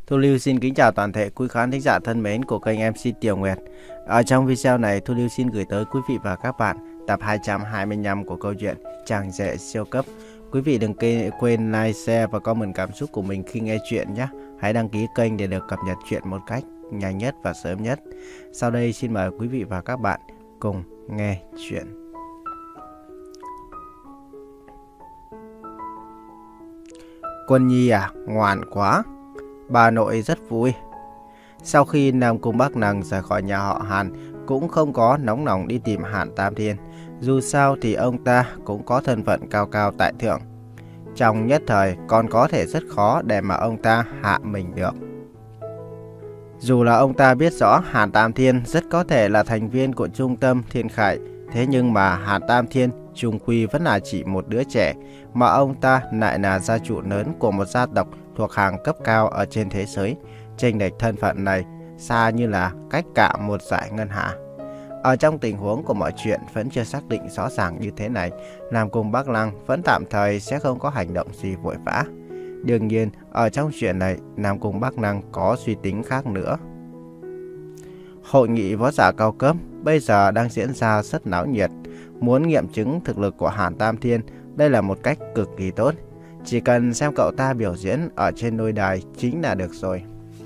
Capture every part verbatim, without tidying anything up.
Thu Lưu xin kính chào toàn thể quý khán thính giả thân mến của kênh em xê Tiểu Nguyệt. Ở trong video này, Thu Lưu xin gửi tới quý vị và các bạn tập hai trăm hai mươi lăm của câu chuyện Chàng Rể Siêu Cấp. Quý vị đừng quên like, share và comment cảm xúc của mình khi nghe chuyện nhé. Hãy đăng ký kênh để được cập nhật chuyện một cách nhanh nhất và sớm nhất. Sau đây xin mời quý vị và các bạn cùng nghe chuyện. Quân Nhi à, ngoan quá. Bà nội rất vui. Sau khi Nam Cung Bắc Năng rời khỏi nhà họ Hàn, cũng không có nóng lòng đi tìm Hàn Tam Thiên. Dù sao thì ông ta cũng có thân phận cao cao tại thượng. Trong nhất thời còn có thể rất khó để mà ông ta hạ mình được. Dù là ông ta biết rõ Hàn Tam Thiên rất có thể là thành viên của trung tâm Thiên Khải, thế nhưng mà Hàn Tam Thiên chung quy vẫn là chỉ một đứa trẻ, mà ông ta lại là gia chủ lớn của một gia tộc thuộc hàng cấp cao ở trên thế giới. Chênh lệch thân phận này xa như là cách cả một dải ngân hà. Ở trong tình huống của mọi chuyện vẫn chưa xác định rõ ràng như thế này, Nam Cung Bắc Năng vẫn tạm thời sẽ không có hành động gì vội vã. Đương nhiên, ở trong chuyện này, Nam Cung Bắc Năng có suy tính khác nữa. Hội nghị võ giả cao cấp bây giờ đang diễn ra rất náo nhiệt. Muốn nghiệm chứng thực lực của Hàn Tam Thiên, đây là một cách cực kỳ tốt. Chỉ cần xem cậu ta biểu diễn ở trên lôi đài chính là được rồi.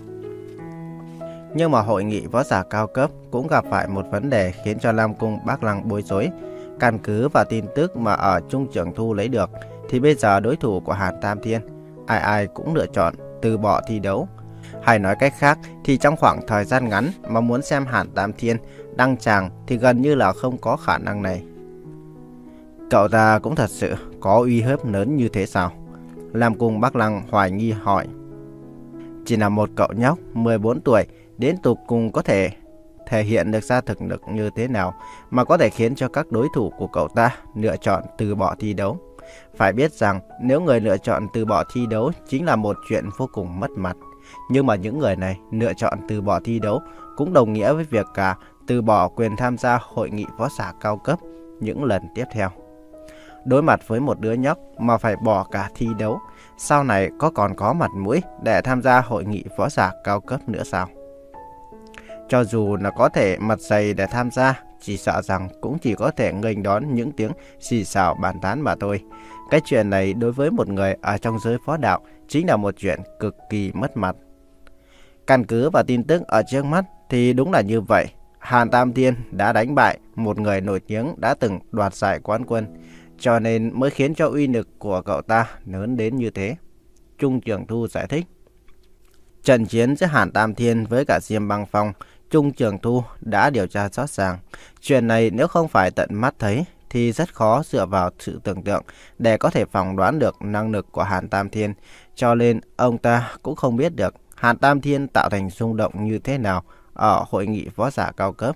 Nhưng mà hội nghị võ giả cao cấp cũng gặp phải một vấn đề khiến cho Nam Cung Bắc Năng bối rối. Căn cứ vào tin tức mà ở Trung Trường Thu lấy được, thì bây giờ đối thủ của Hàn Tam Thiên, ai ai cũng lựa chọn từ bỏ thi đấu. Hay nói cách khác thì trong khoảng thời gian ngắn mà muốn xem Hàn Tam Thiên đăng tràng thì gần như là không có khả năng này. Cậu ta cũng thật sự có uy hiếp lớn như thế sao? Nam Cung Bắc Năng hoài nghi hỏi. Chỉ là một cậu nhóc mười bốn tuổi, đến tục cùng có thể thể hiện được ra thực lực như thế nào mà có thể khiến cho các đối thủ của cậu ta lựa chọn từ bỏ thi đấu. Phải biết rằng nếu người lựa chọn từ bỏ thi đấu chính là một chuyện vô cùng mất mặt. Nhưng mà những người này lựa chọn từ bỏ thi đấu cũng đồng nghĩa với việc cả từ bỏ quyền tham gia hội nghị võ giả cao cấp những lần tiếp theo. Đối mặt với một đứa nhóc mà phải bỏ cả thi đấu, sau này có còn có mặt mũi để tham gia hội nghị võ giả cao cấp nữa sao? Cho dù là có thể mặt dày để tham gia, chỉ sợ rằng cũng chỉ có thể nghênh đón những tiếng xì xào bàn tán mà thôi. Cái chuyện này đối với một người ở trong giới võ đạo chính là một chuyện cực kỳ mất mặt. Căn cứ vào tin tức ở trước mắt thì đúng là như vậy. Hàn Tam Thiên đã đánh bại một người nổi tiếng đã từng đoạt giải quán quân, cho nên mới khiến cho uy lực của cậu ta lớn đến như thế. Trung Trường Thu giải thích. Trận chiến giữa Hàn Tam Thiên với cả Diêm Băng Phong, Trung Trường Thu đã điều tra rõ ràng. Chuyện này nếu không phải tận mắt thấy thì rất khó dựa vào sự tưởng tượng để có thể phỏng đoán được năng lực của Hàn Tam Thiên. Cho nên ông ta cũng không biết được Hàn Tam Thiên tạo thành rung động như thế nào ở hội nghị võ giả cao cấp.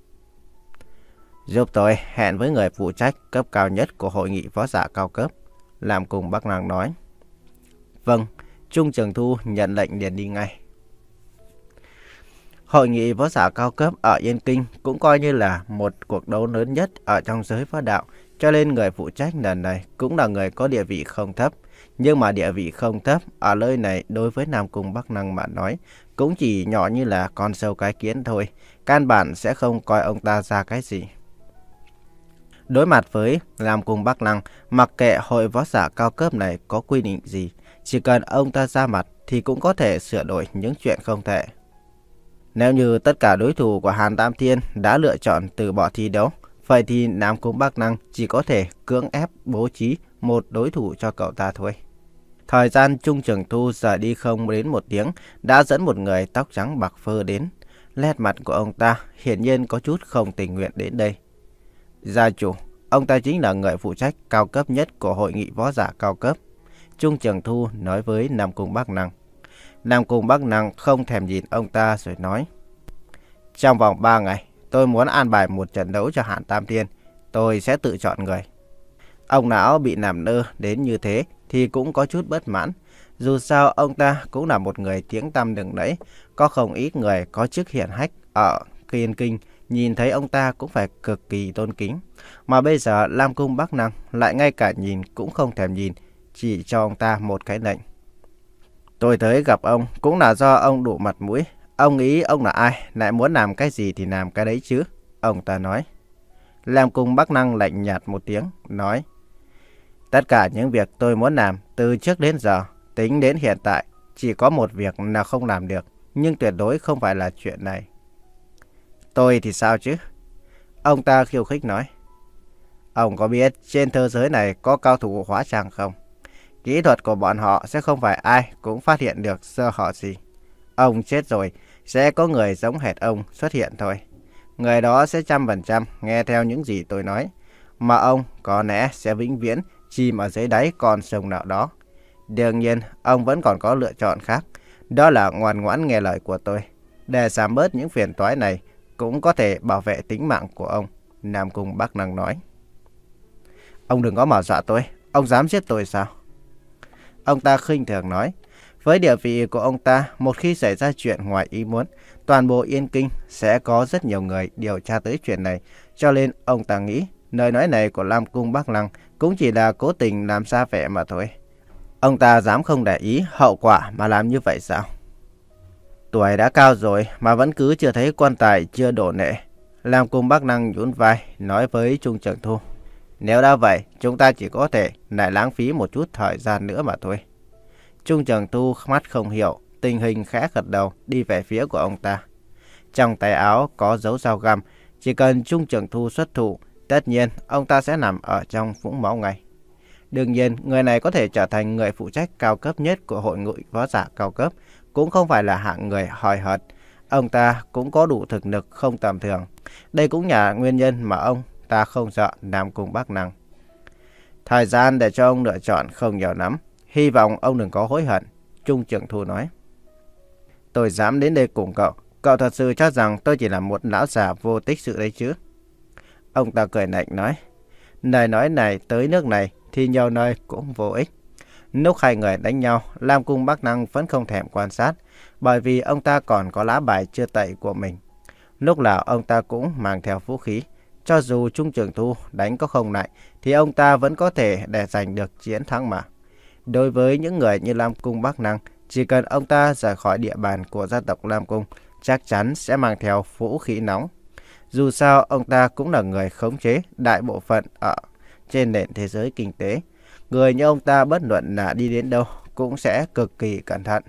Giúp tôi hẹn với người phụ trách cấp cao nhất của hội nghị võ giả cao cấp, Nam Cung Bắc Năng nói. Vâng, Trung Trường Thu nhận lệnh liền đi ngay. Hội nghị võ giả cao cấp ở Yên Kinh cũng coi như là một cuộc đấu lớn nhất ở trong giới võ đạo, cho nên người phụ trách lần này cũng là người có địa vị không thấp. Nhưng mà địa vị không thấp ở nơi này đối với Nam Cung Bắc Năng mà nói cũng chỉ nhỏ như là con sâu cái kiến thôi, căn bản sẽ không coi ông ta ra cái gì. Đối mặt với Nam Cung Bắc Năng, mặc kệ hội võ giả cao cấp này có quy định gì, chỉ cần ông ta ra mặt thì cũng có thể sửa đổi những chuyện không thể. Nếu như tất cả đối thủ của Hàn Tam Thiên đã lựa chọn từ bỏ thi đấu, vậy thì Nam Cung Bắc Năng chỉ có thể cưỡng ép bố trí một đối thủ cho cậu ta thôi. Thời gian Trung Trường Thu rời đi không đến một tiếng đã dẫn một người tóc trắng bạc phơ đến. Nét mặt của ông ta hiển nhiên có chút không tình nguyện đến đây. Gia chủ, ông ta chính là người phụ trách cao cấp nhất của hội nghị võ giả cao cấp, Trung Trường Thu nói với Nam Cung Bắc Năng. Nam Cung Bắc Năng không thèm nhìn ông ta rồi nói. Trong vòng ba ngày, tôi muốn an bài một trận đấu cho Hàn Tam Thiên. Tôi sẽ tự chọn người. Ông lão bị làm nơ đến như thế thì cũng có chút bất mãn. Dù sao ông ta cũng là một người tiếng tăm lừng lẫy, có không ít người có chức hiển hách ở Yên Kinh, nhìn thấy ông ta cũng phải cực kỳ tôn kính. Mà bây giờ Nam Cung Bắc Năng lại ngay cả nhìn cũng không thèm nhìn, chỉ cho ông ta một cái lệnh. Tôi tới gặp ông cũng là do ông đủ mặt mũi. Ông nghĩ ông là ai, lại muốn làm cái gì thì làm cái đấy chứ, ông ta nói. Lam Cung Bắc Năng lạnh nhạt một tiếng, nói. Tất cả những việc tôi muốn làm từ trước đến giờ, tính đến hiện tại, chỉ có một việc là không làm được, nhưng tuyệt đối không phải là chuyện này. Tôi thì sao chứ? Ông ta khiêu khích nói. Ông có biết trên thế giới này có cao thủ hóa trang không? Kỹ thuật của bọn họ sẽ không phải ai cũng phát hiện được sơ hở gì. Ông chết rồi, sẽ có người giống hệt ông xuất hiện thôi. Người đó sẽ trăm phần trăm nghe theo những gì tôi nói. Mà ông có lẽ sẽ vĩnh viễn chìm ở dưới đáy con sông nào đó. Đương nhiên, ông vẫn còn có lựa chọn khác. Đó là ngoan ngoãn nghe lời của tôi. Để giảm bớt những phiền toái này, cũng có thể bảo vệ tính mạng của ông, Nam Cung Bắc Năng nói. Ông đừng có mà dọa tôi, ông dám giết tôi sao? Ông ta khinh thường nói. Với địa vị của ông ta, một khi xảy ra chuyện ngoài ý muốn, toàn bộ Yên Kinh sẽ có rất nhiều người điều tra tới chuyện này. Cho nên ông ta nghĩ lời nói này của Lam Cung Bắc Năng cũng chỉ là cố tình làm ra vẻ mà thôi. Ông ta dám không để ý hậu quả mà làm như vậy sao? Tuổi đã cao rồi mà vẫn cứ chưa thấy quan tài chưa đổ nệ. Lam Cung Bắc Năng nhún vai nói với Trung Trường Thu. Nếu đã vậy, chúng ta chỉ có thể lại lãng phí một chút thời gian nữa mà thôi. Trung Trường Thu mắt không hiểu, tình hình khẽ gật đầu đi về phía của ông ta. Trong tay áo có dấu dao găm, chỉ cần Trung Trường Thu xuất thủ, tất nhiên ông ta sẽ nằm ở trong vũng máu ngay. Đương nhiên, người này có thể trở thành người phụ trách cao cấp nhất của hội ngụy võ giả cao cấp, cũng không phải là hạng người hời hợt. Ông ta cũng có đủ thực lực không tầm thường. Đây cũng là nguyên nhân mà ông ta không sợ Nam Cung Bắc Năng. Thời gian để cho ông lựa chọn không nhiều lắm. Hy vọng ông đừng có hối hận, Trung Trường Thu nói. Tôi dám đến đây cùng cậu. Cậu thật sự cho rằng tôi chỉ là một lão già vô tích sự đấy chứ? Ông ta cười lạnh nói. Lời nói này tới nước này thì nhiều nơi cũng vô ích. Lúc hai người đánh nhau, Lam Cung Bắc Năng vẫn không thèm quan sát, bởi vì ông ta còn có lá bài chưa tẩy của mình. Lúc nào ông ta cũng mang theo vũ khí. Cho dù Trung Trường Thu đánh có không lại, thì ông ta vẫn có thể để giành được chiến thắng mà. Đối với những người như Lam Cung Bắc Năng, chỉ cần ông ta rời khỏi địa bàn của gia tộc Lam Cung, chắc chắn sẽ mang theo vũ khí nóng. Dù sao, ông ta cũng là người khống chế đại bộ phận ở trên nền thế giới kinh tế. Người như ông ta bất luận là đi đến đâu cũng sẽ cực kỳ cẩn thận.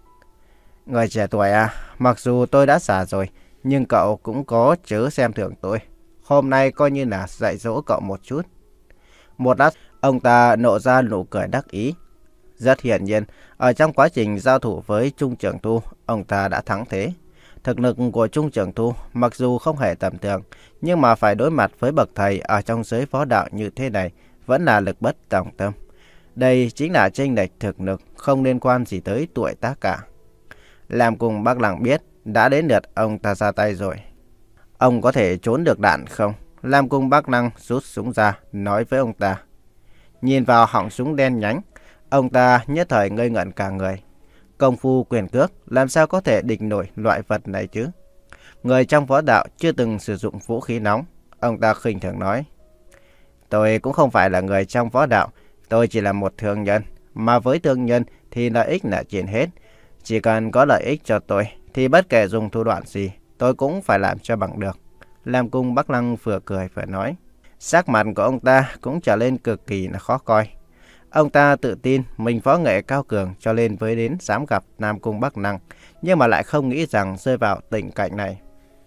Người trẻ tuổi à, mặc dù tôi đã già rồi, nhưng cậu cũng có chớ xem thường tôi. Hôm nay coi như là dạy dỗ cậu một chút. Một lát, ông ta nộ ra nụ cười đắc ý. Rất hiển nhiên, ở trong quá trình giao thủ với Trung Trường Thu, ông ta đã thắng thế. Thực lực của Trung Trường Thu mặc dù không hề tầm thường, nhưng mà phải đối mặt với bậc thầy ở trong giới võ đạo như thế này vẫn là lực bất tòng tâm. Đây chính là chênh lệch thực lực, không liên quan gì tới tuổi tác cả. Lam Cung Bắc Năng biết đã đến lượt ông ta ra tay rồi. Ông có thể trốn được đạn không? Lam Cung Bắc Năng rút súng ra, nói với ông ta. Nhìn vào họng súng đen nhánh, ông ta nhất thời ngây ngẩn cả người. Công phu quyền cước làm sao có thể địch nổi loại vật này chứ? Người trong võ đạo chưa từng sử dụng vũ khí nóng. Ông ta khinh thường nói. Tôi cũng không phải là người trong võ đạo, tôi chỉ là một thương nhân. Mà với thương nhân thì lợi ích là trên hết. Chỉ cần có lợi ích cho tôi thì bất kể dùng thủ đoạn gì, tôi cũng phải làm cho bằng được. Lam Cung Bắc Năng vừa cười vừa nói. Sắc mặt của ông ta cũng trở lên cực kỳ là khó coi. Ông ta tự tin mình võ nghệ cao cường cho nên mới đến dám gặp Nam Cung Bắc Năng, nhưng mà lại không nghĩ rằng rơi vào tình cảnh này.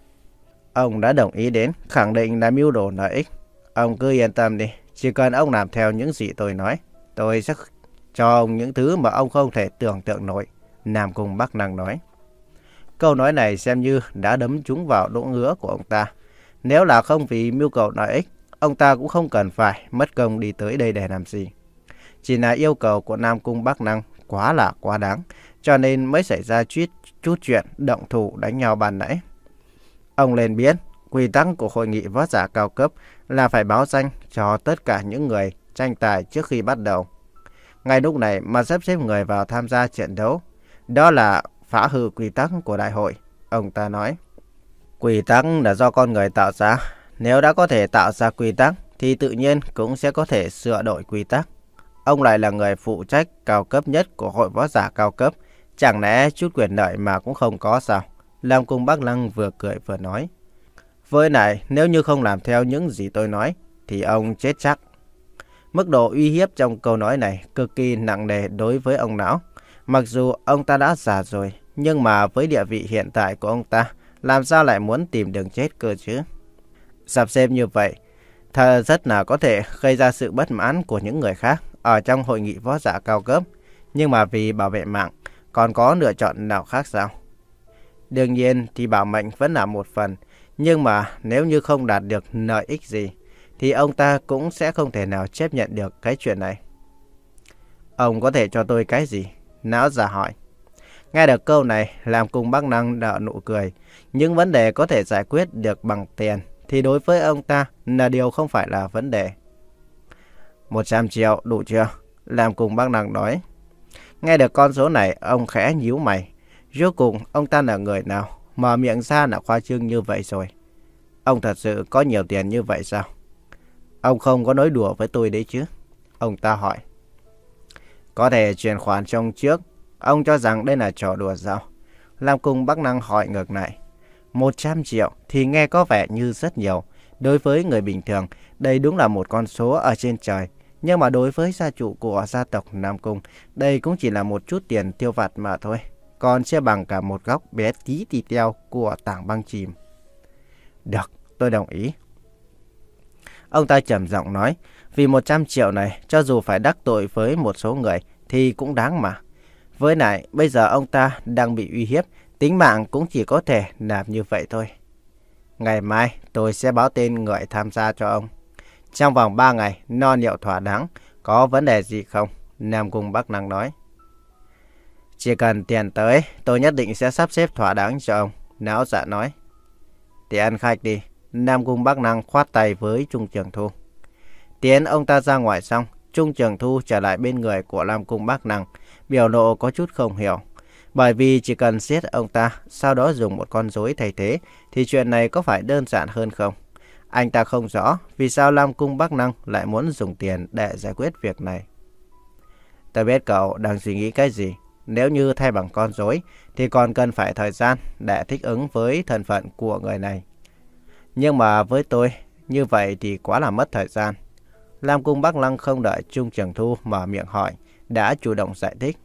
Ông đã đồng ý đến, khẳng định là mưu đồ lợi ích. Ông cứ yên tâm đi, chỉ cần ông làm theo những gì tôi nói, tôi sẽ cho ông những thứ mà ông không thể tưởng tượng nổi, Nam Cung Bắc Năng nói. Câu nói này xem như đã đấm trúng vào lỗ ngứa của ông ta. Nếu là không vì mưu cầu lợi ích, ông ta cũng không cần phải mất công đi tới đây để làm gì. Chỉ là yêu cầu của Nam Cung Bắc Năng quá là quá đáng, cho nên mới xảy ra chút, chút chuyện động thủ đánh nhau ban nãy. Ông nên biết, quy tắc của hội nghị võ giả cao cấp là phải báo danh cho tất cả những người tranh tài trước khi bắt đầu. Ngay lúc này mà sắp xếp người vào tham gia trận đấu, đó là phá hư quy tắc của đại hội, ông ta nói. Quy tắc là do con người tạo ra, nếu đã có thể tạo ra quy tắc thì tự nhiên cũng sẽ có thể sửa đổi quy tắc. Ông lại là người phụ trách cao cấp nhất của hội võ giả cao cấp, Chẳng lẽ chút quyền lợi mà cũng không có sao? Lam Cung Bắc Lăng vừa cười vừa nói. Với này, nếu như không làm theo những gì tôi nói, thì ông chết chắc. Mức độ uy hiếp trong câu nói này cực kỳ nặng nề đối với ông lão. Mặc dù ông ta đã già rồi, nhưng mà với địa vị hiện tại của ông ta, làm sao lại muốn tìm đường chết cơ chứ? Sắp xếp như vậy, thật rất là có thể gây ra sự bất mãn của những người khác ở trong hội nghị võ giả cao cấp. Nhưng mà vì bảo vệ mạng, còn có lựa chọn nào khác sao? Đương nhiên thì bảo mệnh vẫn là một phần, nhưng mà nếu như không đạt được lợi ích gì, thì ông ta cũng sẽ không thể nào chấp nhận được cái chuyện này. Ông có thể cho tôi cái gì? Lão già hỏi. Nghe được câu này, Lam Cung Bắc Lăng nở nụ cười. Những vấn đề có thể giải quyết được bằng tiền, thì đối với ông ta là điều không phải là vấn đề. Một trăm triệu đủ chưa? Lam Cung Bắc Lăng nói. Nghe được con số này, ông khẽ nhíu mày. Rốt cuộc ông ta là người nào? Mở miệng ra là khoa trương như vậy rồi. Ông thật sự có nhiều tiền như vậy sao? Ông không có nói đùa với tôi đấy chứ? Ông ta hỏi. Có thể chuyển khoản trong trước. Ông cho rằng đây là trò đùa sao? Lam Cung Bắc Lăng hỏi ngược lại. Một trăm triệu thì nghe có vẻ như rất nhiều. Đối với người bình thường, đây đúng là một con số ở trên trời. Nhưng mà đối với gia chủ của gia tộc Nam Cung, đây cũng chỉ là một chút tiền tiêu vặt mà thôi. Còn chưa bằng cả một góc bé tí tì teo của tảng băng chìm. Được, tôi đồng ý. Ông ta trầm giọng nói, vì một trăm triệu này, cho dù phải đắc tội với một số người, thì cũng đáng mà. Với lại, bây giờ ông ta đang bị uy hiếp, tính mạng cũng chỉ có thể làm như vậy thôi. Ngày mai, tôi sẽ báo tên người tham gia cho ông. Trong vòng ba ngày, no liệu thỏa đáng, có vấn đề gì không? Nam Cung Bắc Lăng nói. Chỉ cần tiền tới, tôi nhất định sẽ sắp xếp thỏa đáng cho ông. Lão giả nói. Thì ăn khách đi. Nam Cung Bắc Lăng khoát tay với Trung Trường Thu. Tiến ông ta ra ngoài xong, Trung Trường Thu trở lại bên người của Nam Cung Bắc Lăng, biểu lộ có chút không hiểu. Bởi vì chỉ cần giết ông ta, sau đó dùng một con rối thay thế, thì chuyện này có phải đơn giản hơn không? Anh ta không rõ vì sao Nam Cung Bắc Lăng lại muốn dùng tiền để giải quyết việc này. Tôi biết cậu đang suy nghĩ cái gì. Nếu như thay bằng con rối thì còn cần phải thời gian để thích ứng với thân phận của người này. Nhưng mà với tôi, như vậy thì quá là mất thời gian. Lam Cung Bắc Lăng không đợi Trung Trường Thu mở miệng hỏi, đã chủ động giải thích.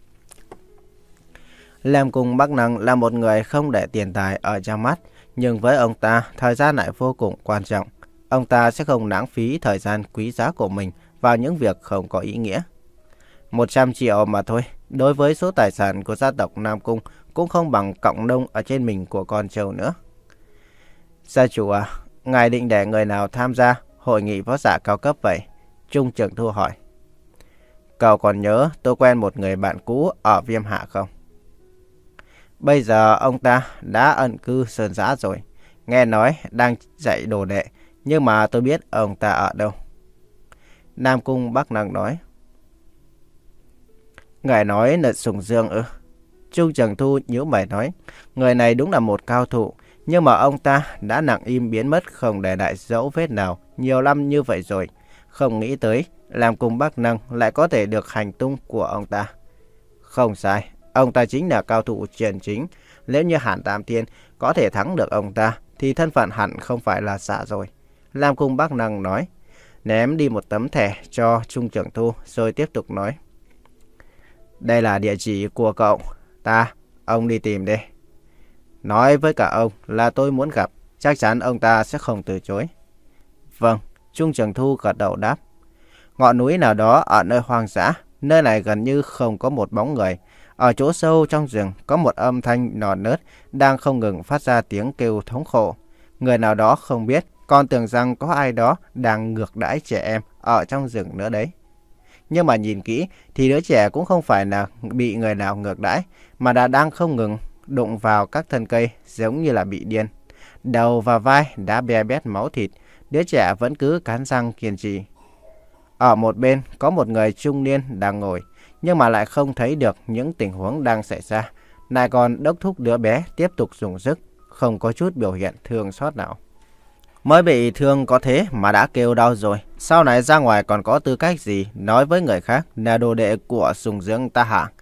Lam Cung Bắc Lăng là một người không để tiền tài ở trong mắt, nhưng với ông ta, thời gian lại vô cùng quan trọng. Ông ta sẽ không lãng phí thời gian quý giá của mình vào những việc không có ý nghĩa. một trăm triệu mà thôi, đối với số tài sản của gia tộc Nam Cung cũng không bằng cọng lông ở trên mình của con trâu nữa. Gia chủ à, ngài định để người nào tham gia hội nghị võ giả cao cấp vậy? Trung Trường Thu hỏi. Cậu còn nhớ tôi quen một người bạn cũ ở Viêm Hạ không? Bây giờ ông ta đã ẩn cư Sơn Giã rồi. Nghe nói đang dạy đồ đệ, nhưng mà tôi biết ông ta ở đâu. Nam Cung Bắc Lăng nói. Ngài nói là Sùng Dương ư? Trung Trường Thu nhíu mày nói. Người này đúng là một cao thủ, nhưng mà ông ta đã lặng im biến mất không để lại dấu vết nào nhiều năm như vậy rồi. Không nghĩ tới Nam Cung Bắc Lăng lại có thể được hành tung của ông ta. Không sai, ông ta chính là cao thủ chân chính. Nếu như Hàn Tam Thiên có thể thắng được ông ta, thì thân phận hẳn không phải là giả rồi. Nam Cung Bắc Lăng nói, ném đi một tấm thẻ cho Trung Trường Thu rồi tiếp tục nói. Đây là địa chỉ của cậu. Ta, ông đi tìm đi. Nói với cả ông là tôi muốn gặp, chắc chắn ông ta sẽ không từ chối. Vâng, Trung Trường Thu gật đầu đáp. Ngọn núi nào đó ở nơi hoang dã, nơi này gần như không có một bóng người. Ở chỗ sâu trong rừng có một âm thanh non nớt đang không ngừng phát ra tiếng kêu thống khổ. Người nào đó không biết, còn tưởng rằng có ai đó đang ngược đãi trẻ em ở trong rừng nữa đấy. Nhưng mà nhìn kỹ thì đứa trẻ cũng không phải là bị người nào ngược đãi, mà đã đang không ngừng đụng vào các thân cây giống như là bị điên. Đầu và vai đã be bét máu thịt, đứa trẻ vẫn cứ cắn răng kiên trì. Ở một bên có một người trung niên đang ngồi, nhưng mà lại không thấy được những tình huống đang xảy ra. Lại còn đốc thúc đứa bé tiếp tục dùng sức, không có chút biểu hiện thương xót nào. Mới bị thương có thế mà đã kêu đau rồi, sau này ra ngoài còn có tư cách gì nói với người khác là đồ đệ của Sùng Dương ta hả?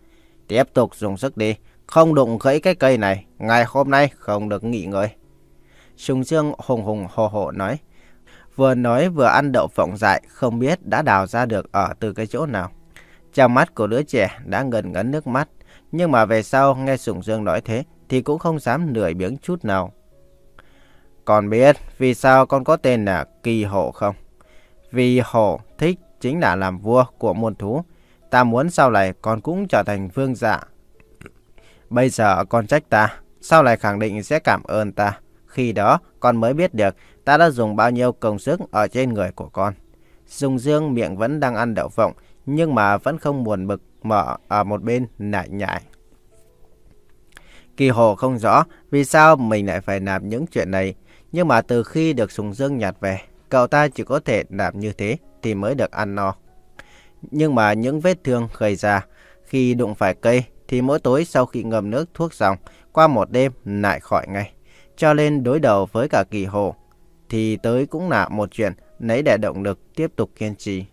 Tiếp tục dùng sức đi, không đụng gãy cái cây này, ngày hôm nay không được nghỉ ngơi. Sùng Dương hùng hùng hồ hồ nói. Vừa nói vừa ăn đậu phộng dại, không biết đã đào ra được ở từ cái chỗ nào. Trong mắt của đứa trẻ đã ngần ngấn nước mắt, nhưng mà về sau nghe Sùng Dương nói thế thì cũng không dám lười biếng chút nào. Con biết vì sao con có tên là Kỳ Hổ không? Vì hổ thích chính là làm vua của muôn thú. Ta muốn sau này con cũng trở thành vương giả. Bây giờ con trách ta, sau này khẳng định sẽ cảm ơn ta. Khi đó con mới biết được ta đã dùng bao nhiêu công sức ở trên người của con. Sùng Dương miệng vẫn đang ăn đậu phộng, nhưng mà vẫn không buồn bực mở ở một bên nại nhại. Kỳ Hổ không rõ vì sao mình lại phải làm những chuyện này, nhưng mà từ khi được Sùng Dương nhặt về, cậu ta chỉ có thể làm như thế thì mới được ăn no. Nhưng mà những vết thương gây ra khi đụng phải cây thì mỗi tối sau khi ngâm nước thuốc xong, qua một đêm lại khỏi ngay. Cho nên đối đầu với cả Kỳ Hổ thì tới cũng là một chuyện lấy để động lực tiếp tục kiên trì.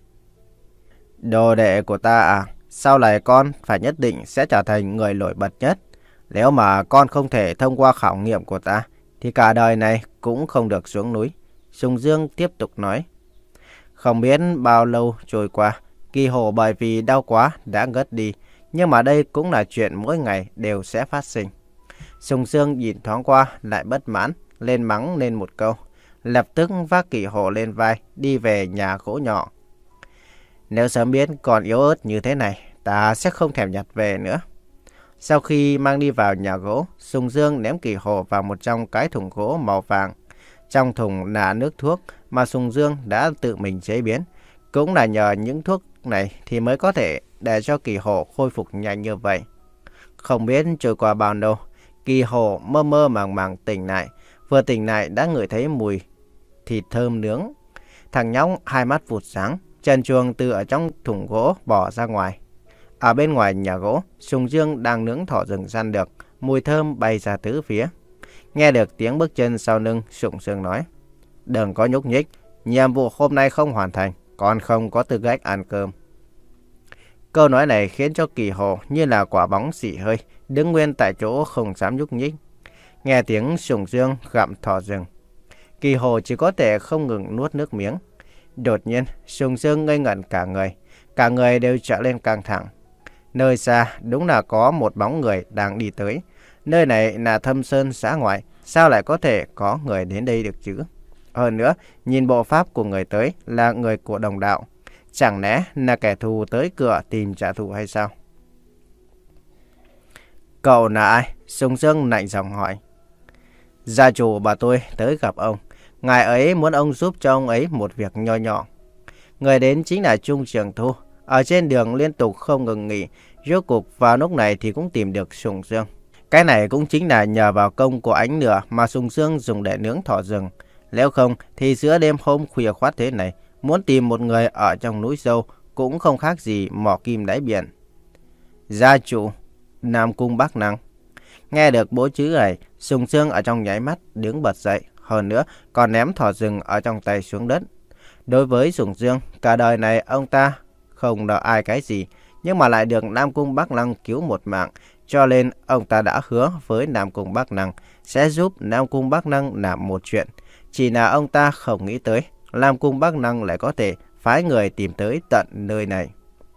Đồ đệ của ta à, sau này con phải nhất định sẽ trở thành người nổi bật nhất. Nếu mà con không thể thông qua khảo nghiệm của ta thì cả đời này cũng không được xuống núi. Sùng Dương tiếp tục nói. Không biết bao lâu trôi qua, Kỳ Hổ bởi vì đau quá đã ngất đi. Nhưng mà đây cũng là chuyện mỗi ngày đều sẽ phát sinh. Sùng Dương nhìn thoáng qua lại bất mãn, lên mắng lên một câu. Lập tức vác Kỳ Hổ lên vai, đi về nhà gỗ nhỏ. Nếu sớm biết còn yếu ớt như thế này, ta sẽ không thèm nhặt về nữa. Sau khi mang đi vào nhà gỗ, Sùng Dương ném Kỳ Hổ vào một trong cái thùng gỗ màu vàng. Trong thùng là nước thuốc mà Sùng Dương đã tự mình chế biến. Cũng là nhờ những thuốc này thì mới có thể để cho Kỳ Hổ khôi phục nhanh như vậy. Không biết trôi qua bao lâu, Kỳ Hổ mơ mơ màng màng tỉnh lại. Vừa tỉnh lại đã ngửi thấy mùi thịt thơm nướng. Thằng nhóc hai mắt vụt sáng, trần truồng từ ở trong thùng gỗ bỏ ra ngoài. Ở bên ngoài nhà gỗ, Sùng Dương đang nướng thỏ rừng săn được, mùi thơm bay ra tứ phía. Nghe được tiếng bước chân sau lưng, Sùng Dương nói. Đừng có nhúc nhích, nhiệm vụ hôm nay không hoàn thành, còn không có tư cách ăn cơm. Câu nói này khiến cho Kỳ Hổ như là quả bóng xì hơi, đứng nguyên tại chỗ không dám nhúc nhích. Nghe tiếng Sùng Dương gặm thỏ rừng, Kỳ Hổ chỉ có thể không ngừng nuốt nước miếng. Đột nhiên, Sùng Dương ngây ngẩn cả người, cả người đều trở lên căng thẳng. Nơi xa đúng là có một bóng người đang đi tới. Nơi này là Thâm Sơn xã ngoại, sao lại có thể có người đến đây được chứ? Hơn nữa, nhìn bộ pháp của người tới là người của đồng đạo. Chẳng lẽ là kẻ thù tới cửa tìm trả thù hay sao? Cậu là ai? Sùng Dương lạnh giọng hỏi. Gia chủ bà tôi tới gặp ông. Ngài ấy muốn ông giúp cho ông ấy một việc nho nhỏ. Người đến chính là Trung Trường Thu. Ở trên đường liên tục không ngừng nghỉ. Rốt cuộc vào lúc này thì cũng tìm được Sùng Dương. Cái này cũng chính là nhờ vào công của ánh lửa mà Sùng Dương dùng để nướng thỏ rừng. Nếu không thì giữa đêm hôm khuya khoắt thế này, muốn tìm một người ở trong núi sâu cũng không khác gì mỏ kim đáy biển. Gia chủ, Nam Cung Bắc Năng. Nghe được bốn chữ này, Sùng Dương ở trong nháy mắt đứng bật dậy, hơn nữa còn ném thỏ rừng ở trong tay xuống đất. Đối với Sùng Dương, cả đời này ông ta không đợi ai cái gì, nhưng mà lại được Nam Cung Bắc Năng cứu một mạng, cho nên ông ta đã hứa với Nam Cung Bắc Năng sẽ giúp Nam Cung Bắc Năng làm một chuyện. Chỉ là ông ta không nghĩ tới Nam Cung Bắc Năng lại có thể phái người tìm tới tận nơi này.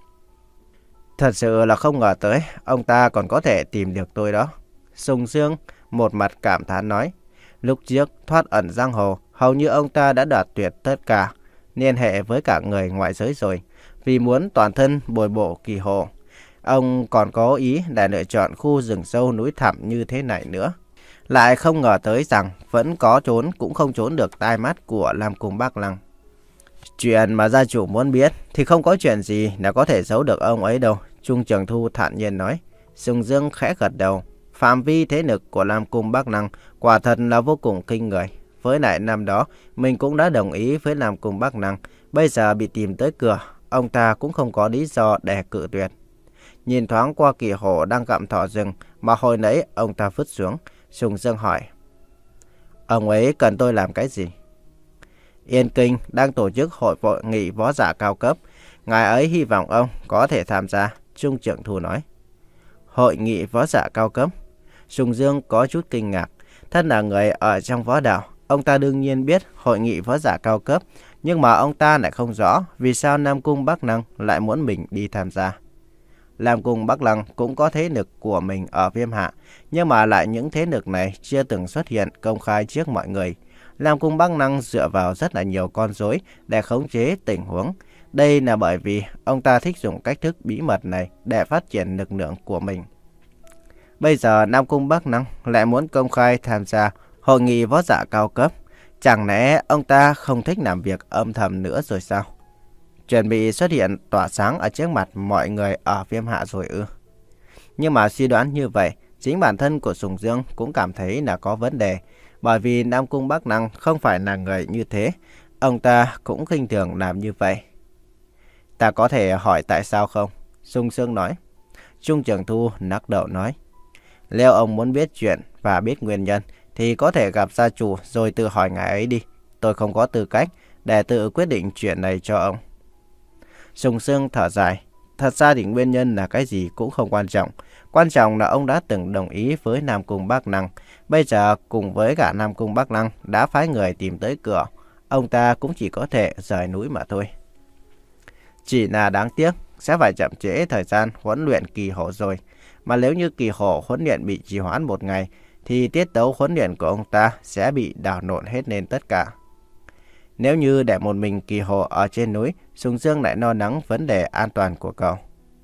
Thật sự là không ngờ tới ông ta còn có thể tìm được tôi đó. Sùng Dương một mặt cảm thán nói. Lúc trước thoát ẩn giang hồ, hầu như ông ta đã đoạt tuyệt tất cả liên hệ với cả người ngoại giới rồi. Vì muốn toàn thân bồi bổ Kỳ Hổ, ông còn có ý để lựa chọn khu rừng sâu núi thẳm như thế này nữa. Lại không ngờ tới rằng vẫn có trốn cũng không trốn được tai mắt của Nam Cung Bắc Năng. Chuyện mà gia chủ muốn biết thì không có chuyện gì là có thể giấu được ông ấy đâu, Trung Trường Thu thản nhiên nói. Sùng Dương khẽ gật đầu. Phạm vi thế lực của Nam Cung Bắc Năng quả thật là vô cùng kinh người. Với lại năm đó mình cũng đã đồng ý với Nam Cung Bắc Năng, bây giờ bị tìm tới cửa, ông ta cũng không có lý do để cự tuyệt. Nhìn thoáng qua Kỳ Hổ đang gặm thỏ rừng mà hồi nãy ông ta vứt xuống, Sùng Dương hỏi. Ông ấy cần tôi làm cái gì? Yên Kinh đang tổ chức hội hội nghị võ giả cao cấp. Ngài ấy hy vọng ông có thể tham gia, Trung Trường Thu nói. Hội nghị võ giả cao cấp. Sùng Dương có chút kinh ngạc. Thân là người ở trong võ đạo, ông ta đương nhiên biết hội nghị võ giả cao cấp, nhưng mà ông ta lại không rõ vì sao Nam Cung Bắc Lăng lại muốn mình đi tham gia. Nam Cung Bắc Lăng cũng có thế lực của mình ở Viêm Hạ, nhưng mà lại những thế lực này chưa từng xuất hiện công khai trước mọi người. Nam Cung Bắc Lăng dựa vào rất là nhiều con rối để khống chế tình huống. Đây là bởi vì ông ta thích dùng cách thức bí mật này để phát triển lực lượng của mình. Bây giờ Nam Cung Bắc Lăng lại muốn công khai tham gia hội nghị võ giả cao cấp. Chẳng lẽ ông ta không thích làm việc âm thầm nữa rồi sao? Chuẩn bị xuất hiện tỏa sáng ở trước mặt mọi người ở Viêm Hạ rồi ư? Nhưng mà suy đoán như vậy, chính bản thân của Sùng Dương cũng cảm thấy là có vấn đề. Bởi vì Nam Cung Bắc Lăng không phải là người như thế, ông ta cũng khinh thường làm như vậy. Ta có thể hỏi tại sao không? Sùng Dương nói. Trung Trường Thu lắc đầu nói. Nếu ông muốn biết chuyện và biết nguyên nhân thì có thể gặp gia chủ rồi tự hỏi ngài ấy đi. Tôi không có tư cách để tự quyết định chuyện này cho ông. Sùng Dương thở dài. Thật ra thì nguyên nhân là cái gì cũng không quan trọng. Quan trọng là ông đã từng đồng ý với Nam Cung Bắc Lăng. Bây giờ cùng với cả Nam Cung Bắc Lăng đã phái người tìm tới cửa. Ông ta cũng chỉ có thể rời núi mà thôi. Chỉ là đáng tiếc sẽ phải chậm trễ thời gian huấn luyện kỳ hổ rồi. Mà nếu như kỳ hổ huấn luyện bị trì hoãn một ngày thì tiết tấu huấn luyện của ông ta sẽ bị đảo lộn hết lên tất cả. Nếu như để một mình kỳ hổ ở trên núi, Sùng Dương lại lo lắng vấn đề an toàn của cậu.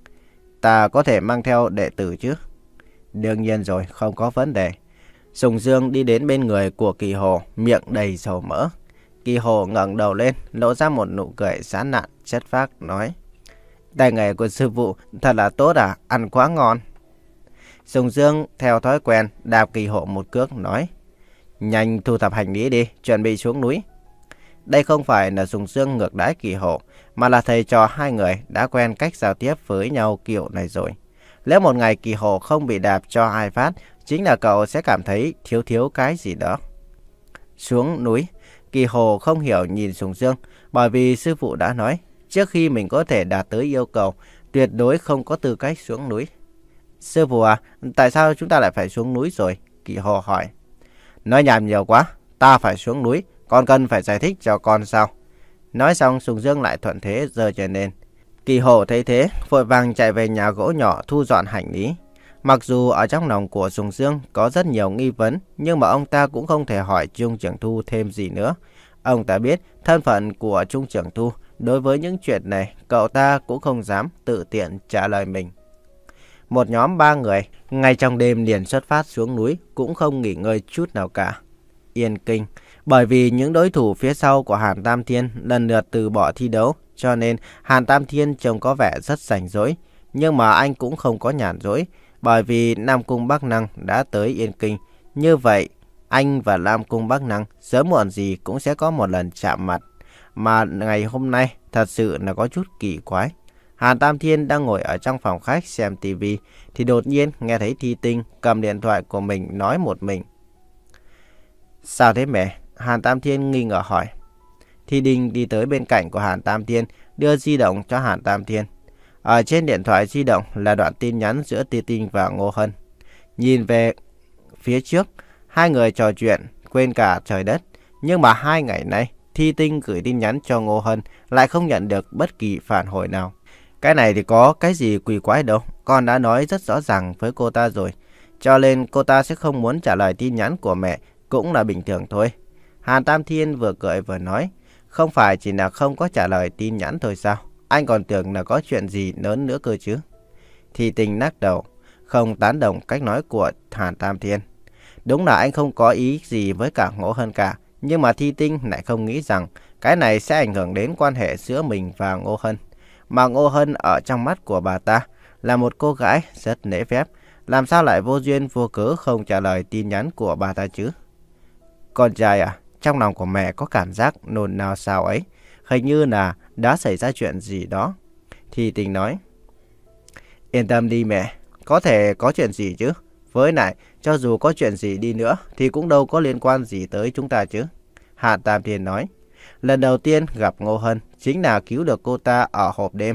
Ta có thể mang theo đệ tử chứ? Đương nhiên rồi, không có vấn đề. Sùng Dương đi đến bên người của kỳ hổ, miệng đầy dầu mỡ. Kỳ hổ ngẩng đầu lên, lộ ra một nụ cười sán lạn, chất phác, nói. Tay nghề của sư phụ thật là tốt à, ăn quá ngon. Sùng Dương theo thói quen đạp kỳ hổ một cước, nói. Nhanh thu thập hành lý đi, chuẩn bị xuống núi. Đây không phải là Sùng Dương ngược đãi kỳ hổ, mà là thầy trò hai người đã quen cách giao tiếp với nhau kiểu này rồi. Nếu một ngày kỳ hổ không bị đạp cho hai phát, chính là cậu sẽ cảm thấy thiếu thiếu cái gì đó. Xuống núi, kỳ hổ không hiểu nhìn Sùng Dương, bởi vì sư phụ đã nói, trước khi mình có thể đạt tới yêu cầu, tuyệt đối không có tư cách xuống núi. Sư phụ à, tại sao chúng ta lại phải xuống núi rồi? Kỳ hổ hỏi. Nói nhảm nhiều quá, ta phải xuống núi, con cần phải giải thích cho con sao? Nói xong Sùng Dương lại thuận thế giơ chân lên. Kỳ hổ thấy thế, vội vàng chạy về nhà gỗ nhỏ thu dọn hành lý. Mặc dù ở trong lòng của Sùng Dương có rất nhiều nghi vấn, nhưng mà ông ta cũng không thể hỏi Trung Trường Thu thêm gì nữa. Ông ta biết thân phận của Trung Trường Thu, đối với những chuyện này, cậu ta cũng không dám tự tiện trả lời mình. Một nhóm ba người, ngay trong đêm liền xuất phát xuống núi, cũng không nghỉ ngơi chút nào cả. Yên Kinh, bởi vì những đối thủ phía sau của Hàn Tam Thiên lần lượt từ bỏ thi đấu, cho nên Hàn Tam Thiên trông có vẻ rất rảnh rỗi. Nhưng mà anh cũng không có nhàn rỗi, bởi vì Nam Cung Bắc Lăng đã tới Yên Kinh. Như vậy, anh và Nam Cung Bắc Lăng sớm muộn gì cũng sẽ có một lần chạm mặt. Mà ngày hôm nay thật sự là có chút kỳ quái. Hàn Tam Thiên đang ngồi ở trong phòng khách xem tivi, thì đột nhiên nghe thấy Thi Tinh cầm điện thoại của mình nói một mình. Sao thế mẹ? Hàn Tam Thiên nghi ngờ hỏi. Thi Tinh đi tới bên cạnh của Hàn Tam Thiên, đưa di động cho Hàn Tam Thiên. Ở trên điện thoại di động là đoạn tin nhắn giữa Thi Tinh và Ngô Hân. Nhìn về phía trước, hai người trò chuyện, quên cả trời đất. Nhưng mà hai ngày nay, Thi Tinh gửi tin nhắn cho Ngô Hân lại không nhận được bất kỳ phản hồi nào. Cái này thì có cái gì kỳ quái đâu, con đã nói rất rõ ràng với cô ta rồi. Cho nên cô ta sẽ không muốn trả lời tin nhắn của mẹ, cũng là bình thường thôi. Hàn Tam Thiên vừa cười vừa nói, không phải chỉ là không có trả lời tin nhắn thôi sao? Anh còn tưởng là có chuyện gì lớn nữa cơ chứ. Thi Tinh lắc đầu, không tán đồng cách nói của Hàn Tam Thiên. Đúng là anh không có ý gì với cả Ngô Hân cả, nhưng mà Thi Tinh lại không nghĩ rằng cái này sẽ ảnh hưởng đến quan hệ giữa mình và Ngô Hân. Mà Ngô Hân ở trong mắt của bà ta là một cô gái rất lễ phép, làm sao lại vô duyên vô cớ không trả lời tin nhắn của bà ta chứ? Con trai à, trong lòng của mẹ có cảm giác nôn nao sao ấy, hình như là đã xảy ra chuyện gì đó. Thi Tinh nói, yên tâm đi mẹ, có thể có chuyện gì chứ. Với lại, cho dù có chuyện gì đi nữa thì cũng đâu có liên quan gì tới chúng ta chứ. Hàn Tam Thiên nói, lần đầu tiên gặp Ngô Hân chính là cứu được cô ta ở hộp đêm.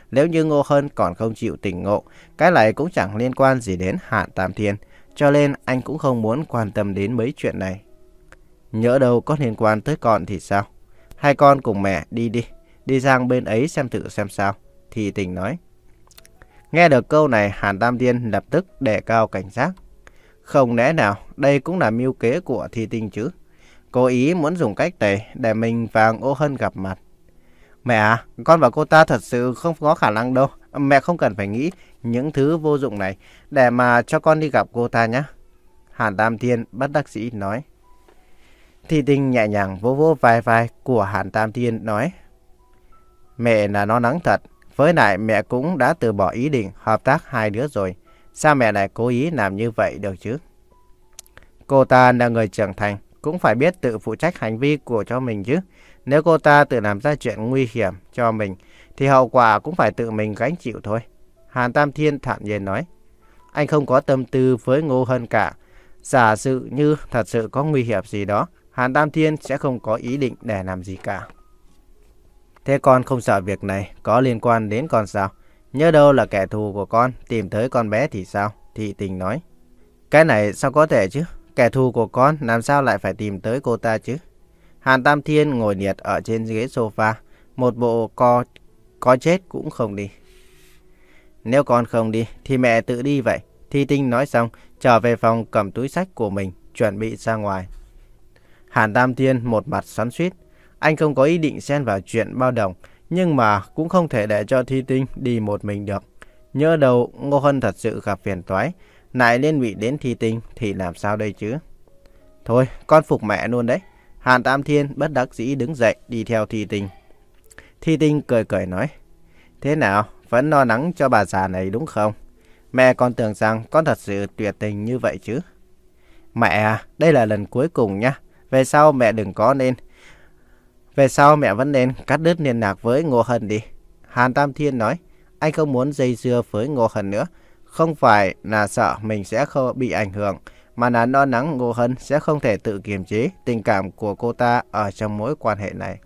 Nếu như Ngô Hân còn không chịu tỉnh ngộ, cái này cũng chẳng liên quan gì đến Hàn Tam Thiên, cho nên anh cũng không muốn quan tâm đến mấy chuyện này. Nhỡ đâu có liên quan tới con thì sao? Hai con cùng mẹ đi đi, đi sang bên ấy xem thử xem sao, Thi Tình nói. Nghe được câu này, Hàn Tam Thiên lập tức đề cao cảnh giác. Không lẽ nào đây cũng là mưu kế của Thi Tình chứ? Cố ý muốn dùng cách này để mình và Ngô Hân gặp mặt. Mẹ à, con và cô ta thật sự không có khả năng đâu. Mẹ không cần phải nghĩ những thứ vô dụng này để mà cho con đi gặp cô ta nhé. Hàn Tam Thiên bất đắc dĩ nói. Thi Tình nhẹ nhàng vỗ vỗ vai vai của Hàn Tam Thiên nói. Mẹ là nó nắng thật. Với lại mẹ cũng đã từ bỏ ý định hợp tác hai đứa rồi. Sao mẹ lại cố ý làm như vậy được chứ? Cô ta là người trưởng thành, cũng phải biết tự phụ trách hành vi của cho mình chứ. Nếu cô ta tự làm ra chuyện nguy hiểm cho mình, thì hậu quả cũng phải tự mình gánh chịu thôi. Hàn Tam Thiên thản nhiên nói. Anh không có tâm tư với Ngô Hân cả. Giả sử như thật sự có nguy hiểm gì đó, Hàn Tam Thiên sẽ không có ý định để làm gì cả. Thế con không sợ việc này có liên quan đến con sao? Nhớ đâu là kẻ thù của con tìm tới con bé thì sao? Thi Tình nói. Cái này sao có thể chứ? Kẻ thù của con làm sao lại phải tìm tới cô ta chứ? Hàn Tam Thiên ngồi liệt ở trên ghế sofa, một bộ co, có chết cũng không đi. Nếu con không đi thì mẹ tự đi vậy. Thi Tình nói xong, trở về phòng cầm túi xách của mình, chuẩn bị ra ngoài. Hàn Tam Thiên một mặt xoắn xuýt. Anh không có ý định xen vào chuyện bao đồng, nhưng mà cũng không thể để cho Thi Tình đi một mình được. Nhớ đầu Ngô Hân thật sự gặp phiền toái, lại liên lụy đến Thi Tình thì làm sao đây chứ? Thôi, con phục mẹ luôn đấy. Hàn Tam Thiên bất đắc dĩ đứng dậy đi theo Thi Tình. Thi Tình cười cười nói. Thế nào, vẫn lo lắng cho bà già này đúng không? Mẹ còn tưởng rằng con thật sự tuyệt tình như vậy chứ. Mẹ à, đây là lần cuối cùng nhá. Về sau mẹ đừng có nên... Về sau mẹ vẫn nên cắt đứt liên lạc với Ngô Hân đi. Hàn Tam Thiên nói. Anh không muốn dây dưa với Ngô Hân nữa. Không phải là sợ mình sẽ không bị ảnh hưởng, mà là lo lắng Ngô Hân sẽ không thể tự kiềm chế tình cảm của cô ta ở trong mối quan hệ này.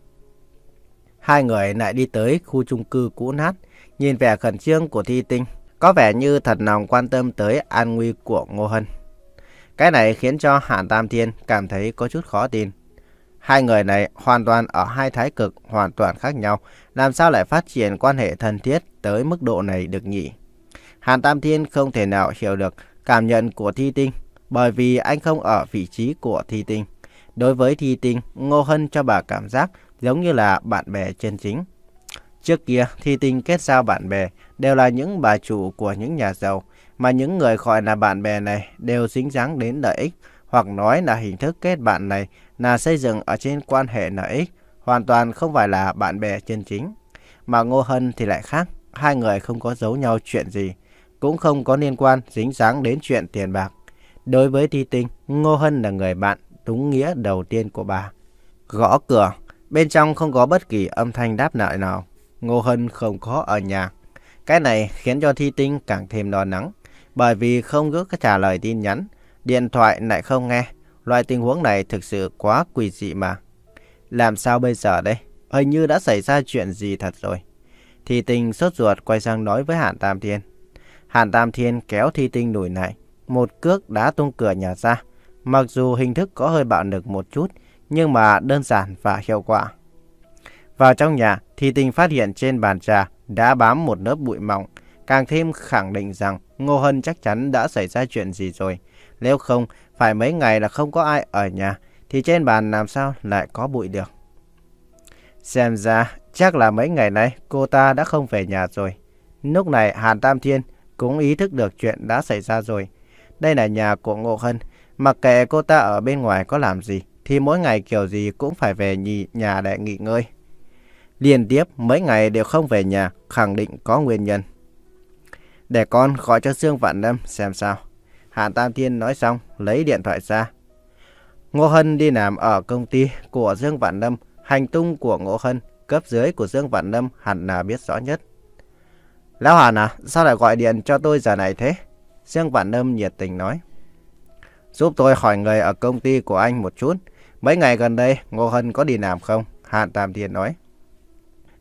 Hai người lại đi tới khu chung cư cũ nát, nhìn vẻ khẩn trương của Thi Tình, có vẻ như thật lòng quan tâm tới an nguy của Ngô Hân. Cái này khiến cho Hàn Tam Thiên cảm thấy có chút khó tin. Hai người này hoàn toàn ở hai thái cực hoàn toàn khác nhau, làm sao lại phát triển quan hệ thân thiết tới mức độ này được nhỉ? Hàn Tam Thiên không thể nào hiểu được cảm nhận của Thi Tình, bởi vì anh không ở vị trí của Thi Tình. Đối với Thi Tình, Ngô Hân cho bà cảm giác giống như là bạn bè chân chính. Trước kia, Thi Tình kết giao bạn bè đều là những bà chủ của những nhà giàu, mà những người gọi là bạn bè này đều dính dáng đến lợi ích, hoặc nói là hình thức kết bạn này là xây dựng ở trên quan hệ lợi ích, hoàn toàn không phải là bạn bè chân chính. Mà Ngô Hân thì lại khác, hai người không có giấu nhau chuyện gì, cũng không có liên quan dính dáng đến chuyện tiền bạc. Đối với Thi Tình, Ngô Hân là người bạn đúng nghĩa đầu tiên của bà. Gõ cửa, bên trong không có bất kỳ âm thanh đáp lại nào. Ngô Hân không có ở nhà. Cái này khiến cho Thi Tình càng thêm lo lắng, bởi vì không có trả lời tin nhắn, điện thoại lại không nghe. Loại tình huống này thực sự quá quỷ dị mà. Làm sao bây giờ đây? Hình như đã xảy ra chuyện gì thật rồi. Thi Tình sốt ruột quay sang nói với Hàn Tam Thiên. Hàn Tam Thiên kéo Thi Tình lùi lại, một cước đá tung cửa nhà ra. Mặc dù hình thức có hơi bạo lực một chút, nhưng mà đơn giản và hiệu quả. Vào trong nhà, Thi Tình phát hiện trên bàn trà đã bám một lớp bụi mỏng, càng thêm khẳng định rằng Ngô Hân chắc chắn đã xảy ra chuyện gì rồi. Nếu không, phải mấy ngày là không có ai ở nhà, thì trên bàn làm sao lại có bụi được. Xem ra, chắc là mấy ngày nay cô ta đã không về nhà rồi. Lúc này Hàn Tam Thiên cũng ý thức được chuyện đã xảy ra rồi. Đây là nhà của Ngô Hân, mặc kệ cô ta ở bên ngoài có làm gì, thì mỗi ngày kiểu gì cũng phải về nhì nhà để nghỉ ngơi. Liên tiếp mấy ngày đều không về nhà, khẳng định có nguyên nhân. Để con gọi cho Dương Vạn Lâm xem sao. Hàn Tam Thiên nói xong, lấy điện thoại ra. Ngô Hân đi làm ở công ty của Dương Vạn Lâm. Hành tung của Ngô Hân, cấp dưới của Dương Vạn Lâm hẳn là biết rõ nhất. Lão Hàn à, sao lại gọi điện cho tôi giờ này thế? Dương Vạn Lâm nhiệt tình nói. Giúp tôi hỏi người ở công ty của anh một chút. Mấy ngày gần đây Ngô Hân có đi làm không? Hàn Tam Thiên nói.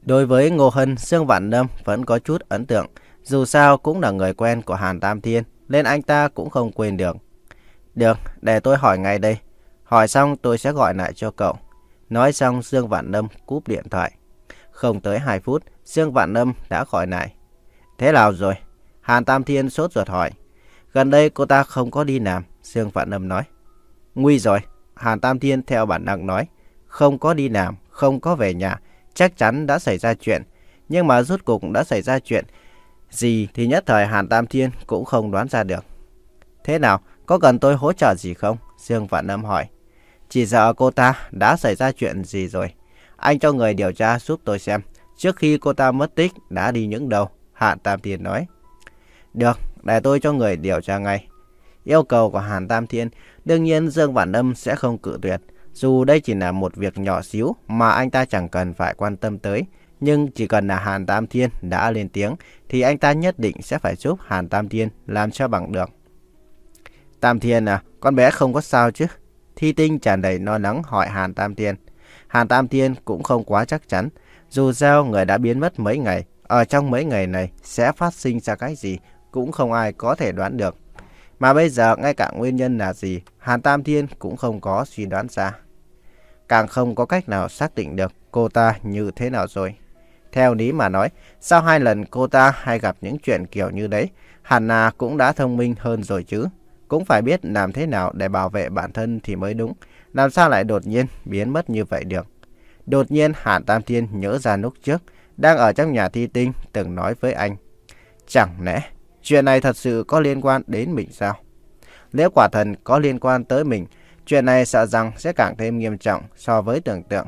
Đối với Ngô Hân, Dương Vạn Lâm vẫn có chút ấn tượng. Dù sao cũng là người quen của Hàn Tam Thiên, nên anh ta cũng không quên được. Được, để tôi hỏi ngay đây. Hỏi xong tôi sẽ gọi lại cho cậu. Nói xong Dương Vạn Lâm cúp điện thoại. Không tới hai phút, Dương Vạn Lâm đã gọi lại. Thế nào rồi? Hàn Tam Thiên sốt ruột hỏi. Gần đây cô ta không có đi làm, Dương Vạn Lâm nói. Nguy rồi, Hàn Tam Thiên theo bản năng nói. Không có đi làm, không có về nhà, chắc chắn đã xảy ra chuyện. Nhưng mà rốt cuộc đã xảy ra chuyện gì thì nhất thời Hàn Tam Thiên cũng không đoán ra được. Thế nào, có cần tôi hỗ trợ gì không? Dương Vạn Lâm hỏi. Chỉ sợ cô ta đã xảy ra chuyện gì rồi. Anh cho người điều tra giúp tôi xem. Trước khi cô ta mất tích đã đi những đâu? Hàn Tam Thiên nói. Được, để tôi cho người điều tra ngay. Yêu cầu của Hàn Tam Thiên, đương nhiên Dương Vạn Lâm sẽ không cự tuyệt. Dù đây chỉ là một việc nhỏ xíu mà anh ta chẳng cần phải quan tâm tới. Nhưng chỉ cần là Hàn Tam Thiên đã lên tiếng thì anh ta nhất định sẽ phải giúp Hàn Tam Thiên làm cho bằng được. Tam Thiên à, con bé không có sao chứ? Thi Tinh tràn đầy lo lắng hỏi Hàn Tam Thiên. Hàn Tam Thiên cũng không quá chắc chắn. Dù sao người đã biến mất mấy ngày, ở trong mấy ngày này sẽ phát sinh ra cái gì cũng không ai có thể đoán được. Mà bây giờ ngay cả nguyên nhân là gì, Hàn Tam Thiên cũng không có suy đoán ra. Càng không có cách nào xác định được cô ta như thế nào rồi. Theo lý mà nói, sau hai lần cô ta hay gặp những chuyện kiểu như đấy, hẳn là cũng đã thông minh hơn rồi chứ. Cũng phải biết làm thế nào để bảo vệ bản thân thì mới đúng. Làm sao lại đột nhiên biến mất như vậy được. Đột nhiên Hàn Tam Thiên nhớ ra lúc trước, đang ở trong nhà Thi Tinh từng nói với anh. Chẳng lẽ chuyện này thật sự có liên quan đến mình sao? Nếu quả thần có liên quan tới mình, chuyện này sợ rằng sẽ càng thêm nghiêm trọng so với tưởng tượng.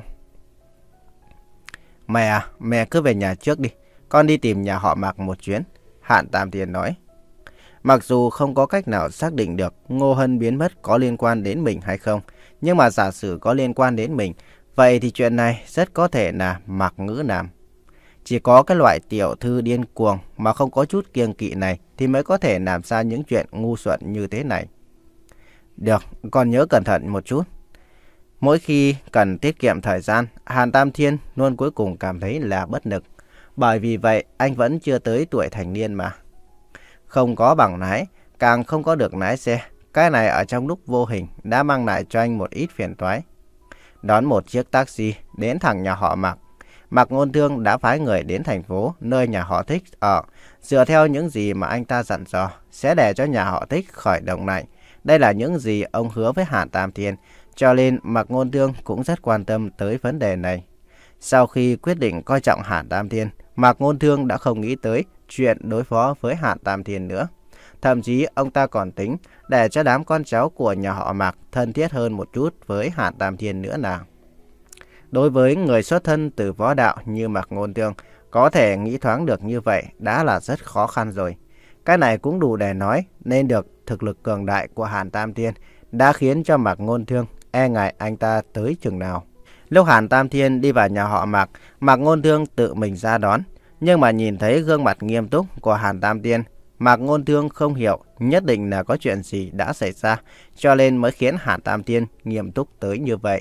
Mẹ à, mẹ cứ về nhà trước đi. Con đi tìm nhà họ Mạc một chuyến. Hàn Tam Thiên nói. Mặc dù không có cách nào xác định được Ngô Hân biến mất có liên quan đến mình hay không, nhưng mà giả sử có liên quan đến mình, vậy thì chuyện này rất có thể là Mạc Ngữ làm. Chỉ có cái loại tiểu thư điên cuồng mà không có chút kiêng kỵ này thì mới có thể làm ra những chuyện ngu xuẩn như thế này. Được, con nhớ cẩn thận một chút. Mỗi khi cần tiết kiệm thời gian, Hàn Tam Thiên luôn cuối cùng cảm thấy là bất lực. Bởi vì vậy anh vẫn chưa tới tuổi thành niên mà. Không có bằng lái, càng không có được lái xe. Cái này ở trong lúc vô hình đã mang lại cho anh một ít phiền toái. Đón một chiếc taxi đến thẳng nhà họ Mạc. Mạc Ngôn Thương đã phái người đến thành phố nơi nhà họ Thích ở. Dựa theo những gì mà anh ta dặn dò, sẽ để cho nhà họ Thích khởi động lại. Đây là những gì ông hứa với Hàn Tam Thiên, cho nên Mạc Ngôn Thương cũng rất quan tâm tới vấn đề này. Sau khi quyết định coi trọng Hàn Tam Thiên, Mạc Ngôn Thương đã không nghĩ tới chuyện đối phó với Hàn Tam Thiên nữa. Thậm chí ông ta còn tính để cho đám con cháu của nhà họ Mạc thân thiết hơn một chút với Hàn Tam Thiên nữa nào. Đối với người xuất thân từ võ đạo như Mạc Ngôn Thương, có thể nghĩ thoáng được như vậy đã là rất khó khăn rồi. Cái này cũng đủ để nói nên được thực lực cường đại của Hàn Tam Thiên đã khiến cho Mạc Ngôn Thương e ngại anh ta tới chừng nào. Lúc Hàn Tam Thiên đi vào nhà họ Mạc, Mạc Ngôn Thương tự mình ra đón. Nhưng mà nhìn thấy gương mặt nghiêm túc của Hàn Tam Thiên, Mạc Ngôn Thương không hiểu nhất định là có chuyện gì đã xảy ra, cho nên mới khiến Hàn Tam Thiên nghiêm túc tới như vậy.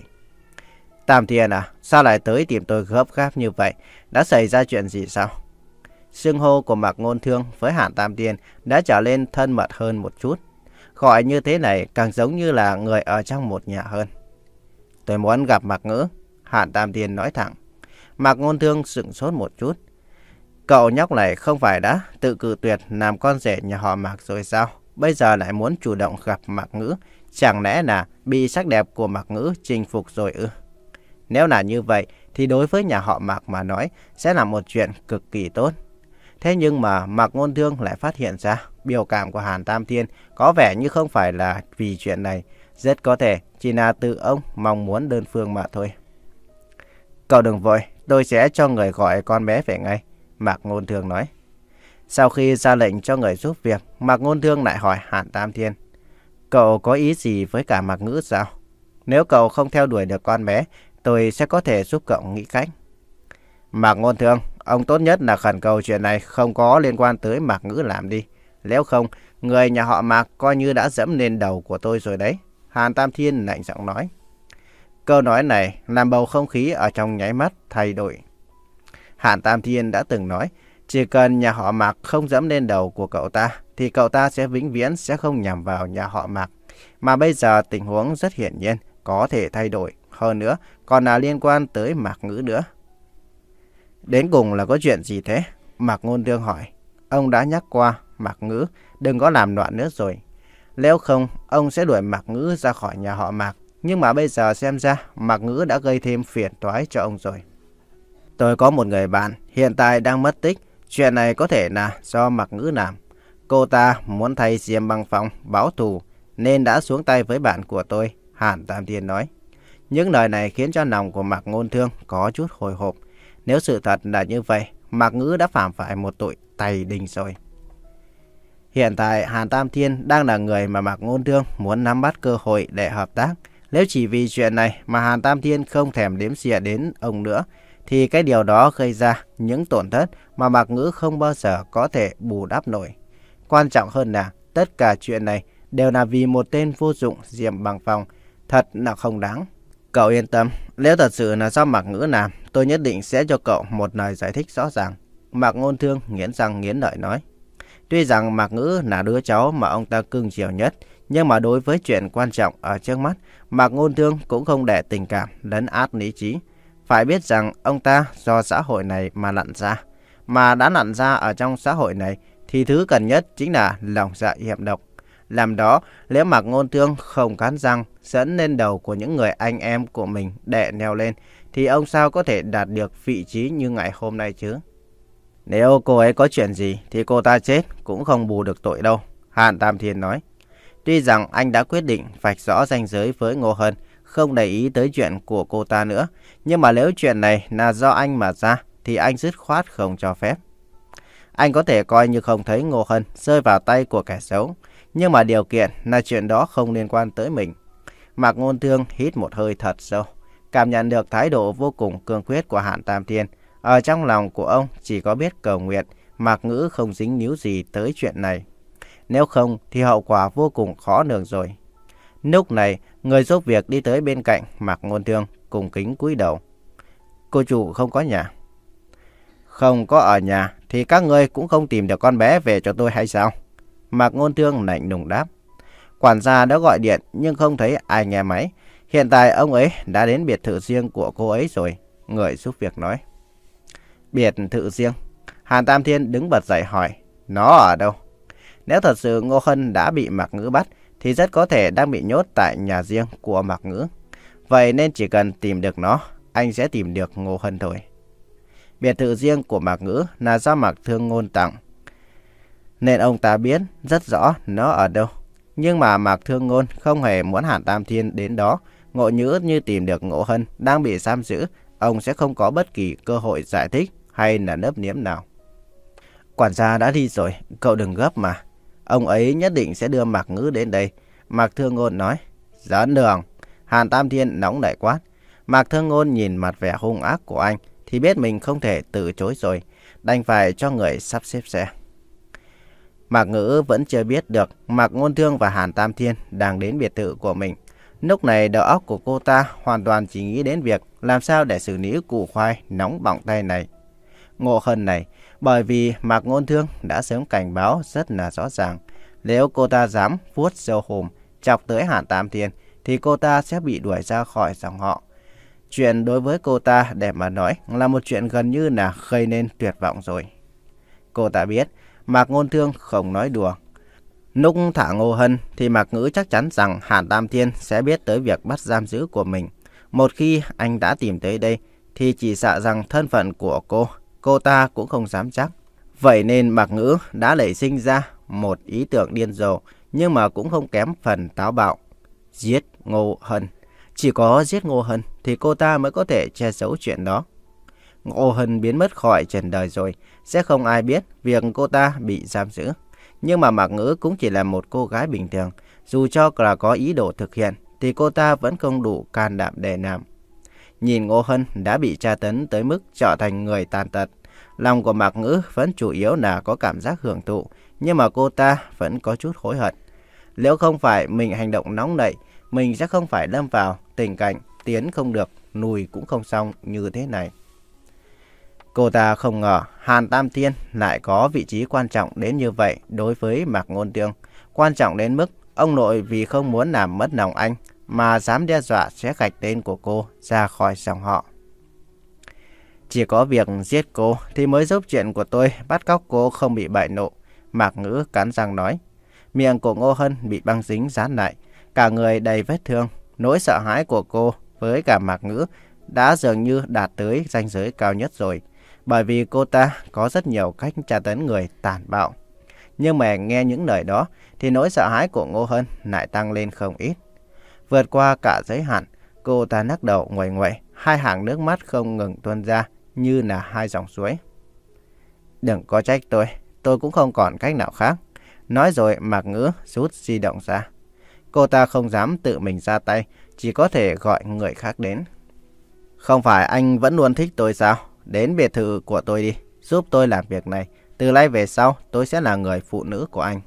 Tam Thiên à, sao lại tới tìm tôi gấp gáp như vậy? Đã xảy ra chuyện gì sao? Xưng hô của Mạc Ngôn Thương với Hàn Tam Thiên đã trở nên thân mật hơn một chút. Gọi như thế này càng giống như là người ở trong một nhà hơn. Tôi muốn gặp Mạc Ngữ, Hàn Tam Thiên nói thẳng. Mạc Ngôn Thương sững sốt một chút. Cậu nhóc này không phải đã tự cự tuyệt làm con rể nhà họ Mạc rồi sao? Bây giờ lại muốn chủ động gặp Mạc Ngữ. Chẳng lẽ là bị sắc đẹp của Mạc Ngữ chinh phục rồi ư? Nếu là như vậy thì đối với nhà họ Mạc mà nói sẽ là một chuyện cực kỳ tốt. Thế nhưng mà Mạc Ngôn Thương lại phát hiện ra biểu cảm của Hàn Tam Thiên có vẻ như không phải là vì chuyện này. Rất có thể chỉ là tự ông mong muốn đơn phương mà thôi. Cậu đừng vội, tôi sẽ cho người gọi con bé về ngay, Mạc Ngôn Thương nói. Sau khi ra lệnh cho người giúp việc, Mạc Ngôn Thương lại hỏi Hàn Tam Thiên. Cậu có ý gì với cả Mạc Ngữ sao? Nếu cậu không theo đuổi được con bé, tôi sẽ có thể giúp cậu nghĩ cách. Mạc Ngôn Thương, ông tốt nhất là khẩn cầu chuyện này không có liên quan tới Mạc Ngữ làm đi. Nếu không, người nhà họ Mạc coi như đã dẫm lên đầu của tôi rồi đấy. Hàn Tam Thiên lạnh giọng nói. Câu nói này làm bầu không khí ở trong nháy mắt thay đổi. Hàn Tam Thiên đã từng nói, chỉ cần nhà họ Mạc không dẫm lên đầu của cậu ta, thì cậu ta sẽ vĩnh viễn sẽ không nhằm vào nhà họ Mạc. Mà bây giờ tình huống rất hiển nhiên, có thể thay đổi. Hơn nữa, còn là liên quan tới Mạc Ngữ nữa. Đến cùng là có chuyện gì thế? Mạc Ngôn Thương hỏi. Ông đã nhắc qua, Mạc Ngữ đừng có làm loạn nữa rồi. Nếu không, ông sẽ đuổi Mạc Ngữ ra khỏi nhà họ Mạc. Nhưng mà bây giờ xem ra, Mạc Ngữ đã gây thêm phiền toái cho ông rồi. Tôi có một người bạn, hiện tại đang mất tích. Chuyện này có thể là do Mạc Ngữ làm. Cô ta muốn thay Diêm Băng Phong báo thù, nên đã xuống tay với bạn của tôi, Hàn Tam Thiên nói. Những lời này khiến cho lòng của Mạc Ngôn Thương có chút hồi hộp. Nếu sự thật là như vậy, Mạc Ngữ đã phạm phải một tội tày đình rồi. Hiện tại Hàn Tam Thiên đang là người mà Mạc Ngôn Thương muốn nắm bắt cơ hội để hợp tác. Nếu chỉ vì chuyện này mà Hàn Tam Thiên không thèm đếm xỉa đến ông nữa, thì cái điều đó gây ra những tổn thất mà Mạc Ngữ không bao giờ có thể bù đắp nổi. Quan trọng hơn là tất cả chuyện này đều là vì một tên vô dụng Diêm Băng Phong, thật là không đáng. Cậu yên tâm, nếu thật sự là do Mạc Ngữ làm, tôi nhất định sẽ cho cậu một lời giải thích rõ ràng. Mạc Ngôn Thương nghiến răng nghiến lợi nói. Tuy rằng Mạc Ngữ là đứa cháu mà ông ta cưng chiều nhất, nhưng mà đối với chuyện quan trọng ở trước mắt, Mạc Ngôn Thương cũng không để tình cảm lấn át lý trí. Phải biết rằng ông ta do xã hội này mà lặn ra, mà đã lặn ra ở trong xã hội này, thì thứ cần nhất chính là lòng dạ hiểm độc. Làm đó, nếu Mạc Ngôn Thương không cắn răng dẫn lên đầu của những người anh em của mình để leo lên, thì ông sao có thể đạt được vị trí như ngày hôm nay chứ? Nếu cô ấy có chuyện gì thì cô ta chết cũng không bù được tội đâu, Hàn Tam Thiên nói. Tuy rằng anh đã quyết định vạch rõ ranh giới với Ngô Hân, không để ý tới chuyện của cô ta nữa, nhưng mà nếu chuyện này là do anh mà ra, thì anh dứt khoát không cho phép. Anh có thể coi như không thấy Ngô Hân rơi vào tay của kẻ xấu, nhưng mà điều kiện là chuyện đó không liên quan tới mình. Mạc Ngôn Thương hít một hơi thật sâu, cảm nhận được thái độ vô cùng cương quyết của Hàn Tam Thiên. Ở trong lòng của ông chỉ có biết cầu nguyện Mạc Ngữ không dính níu gì tới chuyện này. Nếu không thì hậu quả vô cùng khó lường rồi. Lúc này, người giúp việc đi tới bên cạnh Mạc Ngôn Thương cùng kính cúi đầu. Cô chủ không có nhà. Không có ở nhà thì các ngươi cũng không tìm được con bé về cho tôi hay sao? Mạc Ngôn Thương lạnh lùng đáp. Quản gia đã gọi điện nhưng không thấy ai nghe máy. Hiện tại ông ấy đã đến biệt thự riêng của cô ấy rồi, người giúp việc nói. Biệt thự riêng? Hàn Tam Thiên đứng bật dậy hỏi. Nó ở đâu? Nếu thật sự Ngô Hân đã bị Mạc Ngữ bắt, thì rất có thể đang bị nhốt tại nhà riêng của Mạc Ngữ. Vậy nên chỉ cần tìm được nó, anh sẽ tìm được Ngô Hân thôi. Biệt thự riêng của Mạc Ngữ là do Mạc Thương Ngôn tặng, nên ông ta biết rất rõ nó ở đâu. Nhưng mà Mạc Thương Ngôn không hề muốn Hàn Tam Thiên đến đó. Ngộ nhỡ như tìm được Ngô Hân đang bị giam giữ, ông sẽ không có bất kỳ cơ hội giải thích hay là nấp niếm nào. Quản gia đã đi rồi, cậu đừng gấp mà. Ông ấy nhất định sẽ đưa Mạc Ngữ đến đây, Mạc Thương Ngôn nói. Dẫn đường. Hàn Tam Thiên nóng nảy quát. Mạc Thương Ngôn nhìn mặt vẻ hung ác của anh thì biết mình không thể từ chối rồi, đành phải cho người sắp xếp xe. Mạc Ngữ vẫn chưa biết được Mạc Ngôn Thương và Hàn Tam Thiên đang đến biệt thự của mình. Lúc này đầu óc của cô ta hoàn toàn chỉ nghĩ đến việc làm sao để xử lý củ khoai nóng bỏng tay này. Ngô Hân này, bởi vì Mạc Ngôn Thương đã sớm cảnh báo rất là rõ ràng. Nếu cô ta dám vuốt râu hùm chọc tới Hàn Tam Thiên thì cô ta sẽ bị đuổi ra khỏi dòng họ. Chuyện đối với cô ta để mà nói là một chuyện gần như là gây nên tuyệt vọng rồi. Cô ta biết Mạc Ngôn Thương không nói đùa. Lúc thả Ngô Hân thì Mạc Ngữ chắc chắn rằng Hàn Tam Thiên sẽ biết tới việc bắt giam giữ của mình. Một khi anh đã tìm tới đây thì chỉ sợ rằng thân phận của cô, cô ta cũng không dám chắc. Vậy nên Mạc Ngữ đã nảy sinh ra một ý tưởng điên rồ, nhưng mà cũng không kém phần táo bạo. Giết Ngô Hân. Chỉ có giết Ngô Hân thì cô ta mới có thể che giấu chuyện đó. Ngô Hân biến mất khỏi trần đời rồi, sẽ không ai biết việc cô ta bị giam giữ. Nhưng mà Mạc Ngữ cũng chỉ là một cô gái bình thường. Dù cho là có ý đồ thực hiện thì cô ta vẫn không đủ can đảm để làm. Nhìn Ngô Hân đã bị tra tấn tới mức trở thành người tàn tật, lòng của Mạc Ngữ vẫn chủ yếu là có cảm giác hưởng thụ. Nhưng mà cô ta vẫn có chút hối hận. Nếu không phải mình hành động nóng nảy, mình sẽ không phải lâm vào tình cảnh tiến không được, lùi cũng không xong như thế này. Cô ta không ngờ Hàn Tam Thiên lại có vị trí quan trọng đến như vậy đối với Mạc Ngôn Thương. Quan trọng đến mức ông nội vì không muốn làm mất lòng anh mà dám đe dọa sẽ gạch tên của cô ra khỏi dòng họ. Chỉ có việc giết cô thì mới giúp chuyện của tôi bắt cóc cô không bị bại nộ, Mạc Ngữ cắn răng nói. Miệng của Ngô Hân bị băng dính dán lại, cả người đầy vết thương. Nỗi sợ hãi của cô với cả Mạc Ngữ đã dường như đạt tới ranh giới cao nhất rồi, bởi vì cô ta có rất nhiều cách tra tấn người tàn bạo. Nhưng mà nghe những lời đó thì nỗi sợ hãi của Ngô Hân lại tăng lên không ít. Vượt qua cả giới hạn, cô ta lắc đầu nguậy nguậy, hai hàng nước mắt không ngừng tuôn ra như là hai dòng suối. Đừng có trách tôi, tôi cũng không còn cách nào khác. Nói rồi Mạc Ngữ rút di động ra. Cô ta không dám tự mình ra tay, chỉ có thể gọi người khác đến. Không phải anh vẫn luôn thích tôi sao? Đến biệt thự của tôi đi, giúp tôi làm việc này. Từ nay về sau, tôi sẽ là người phụ nữ của anh.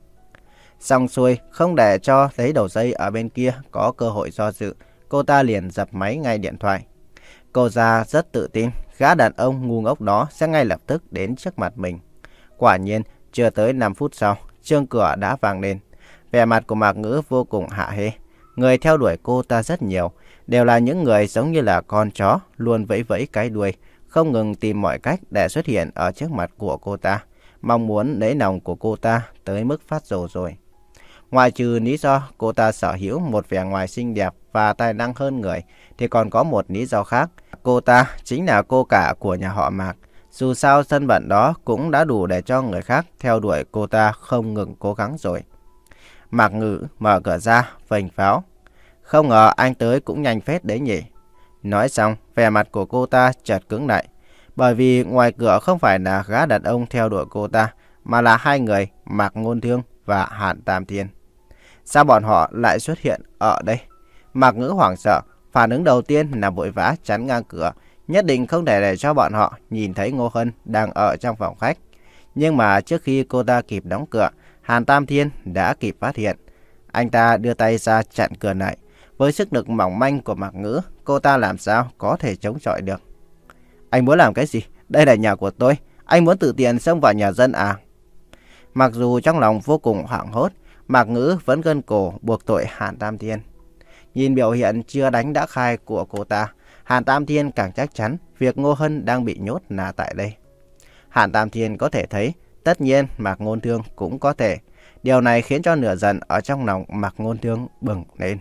Xong xuôi, không để cho lấy đầu dây ở bên kia có cơ hội do dự, cô ta liền dập máy ngay điện thoại. Cô ta rất tự tin, gã đàn ông ngu ngốc đó sẽ ngay lập tức đến trước mặt mình. Quả nhiên, chưa tới năm phút sau, chuông cửa đã vang lên. Vẻ mặt của Mạc Ngữ vô cùng hạ hê. Người theo đuổi cô ta rất nhiều, đều là những người giống như là con chó, luôn vẫy vẫy cái đuôi, không ngừng tìm mọi cách để xuất hiện ở trước mặt của cô ta, mong muốn lấy lòng của cô ta tới mức phát rồ rồi. Ngoài trừ lý do cô ta sở hữu một vẻ ngoài xinh đẹp và tài năng hơn người, thì còn có một lý do khác. Cô ta chính là cô cả của nhà họ Mạc. Dù sao thân phận đó cũng đã đủ để cho người khác theo đuổi cô ta không ngừng cố gắng rồi. Mạc Ngữ mở cửa ra, phành pháo. Không ngờ anh tới cũng nhanh phết đấy nhỉ. Nói xong, vẻ mặt của cô ta chợt cứng lại. Bởi vì ngoài cửa không phải là gã đàn ông theo đuổi cô ta, mà là hai người Mạc Ngôn Thương và Hàn Tam Thiên. Sao bọn họ lại xuất hiện ở đây? Mạc Ngữ hoảng sợ, phản ứng đầu tiên là vội vã chắn ngang cửa, nhất định không thể để cho bọn họ nhìn thấy Ngô Hân đang ở trong phòng khách. Nhưng mà trước khi cô ta kịp đóng cửa, Hàn Tam Thiên đã kịp phát hiện. Anh ta đưa tay ra chặn cửa lại. Với sức lực mỏng manh của Mạc Ngữ, cô ta làm sao có thể chống chọi được? Anh muốn làm cái gì? Đây là nhà của tôi. Anh muốn tự tiện xông vào nhà dân à? Mặc dù trong lòng vô cùng hoảng hốt, Mạc Ngữ vẫn gân cổ buộc tội Hàn Tam Thiên. Nhìn biểu hiện chưa đánh đã khai của cô ta, Hàn Tam Thiên càng chắc chắn việc Ngô Hân đang bị nhốt là tại đây. Hàn Tam Thiên có thể thấy, tất nhiên Mạc Ngôn Thương cũng có thể. Điều này khiến cho lửa giận ở trong lòng Mạc Ngôn Thương bừng lên.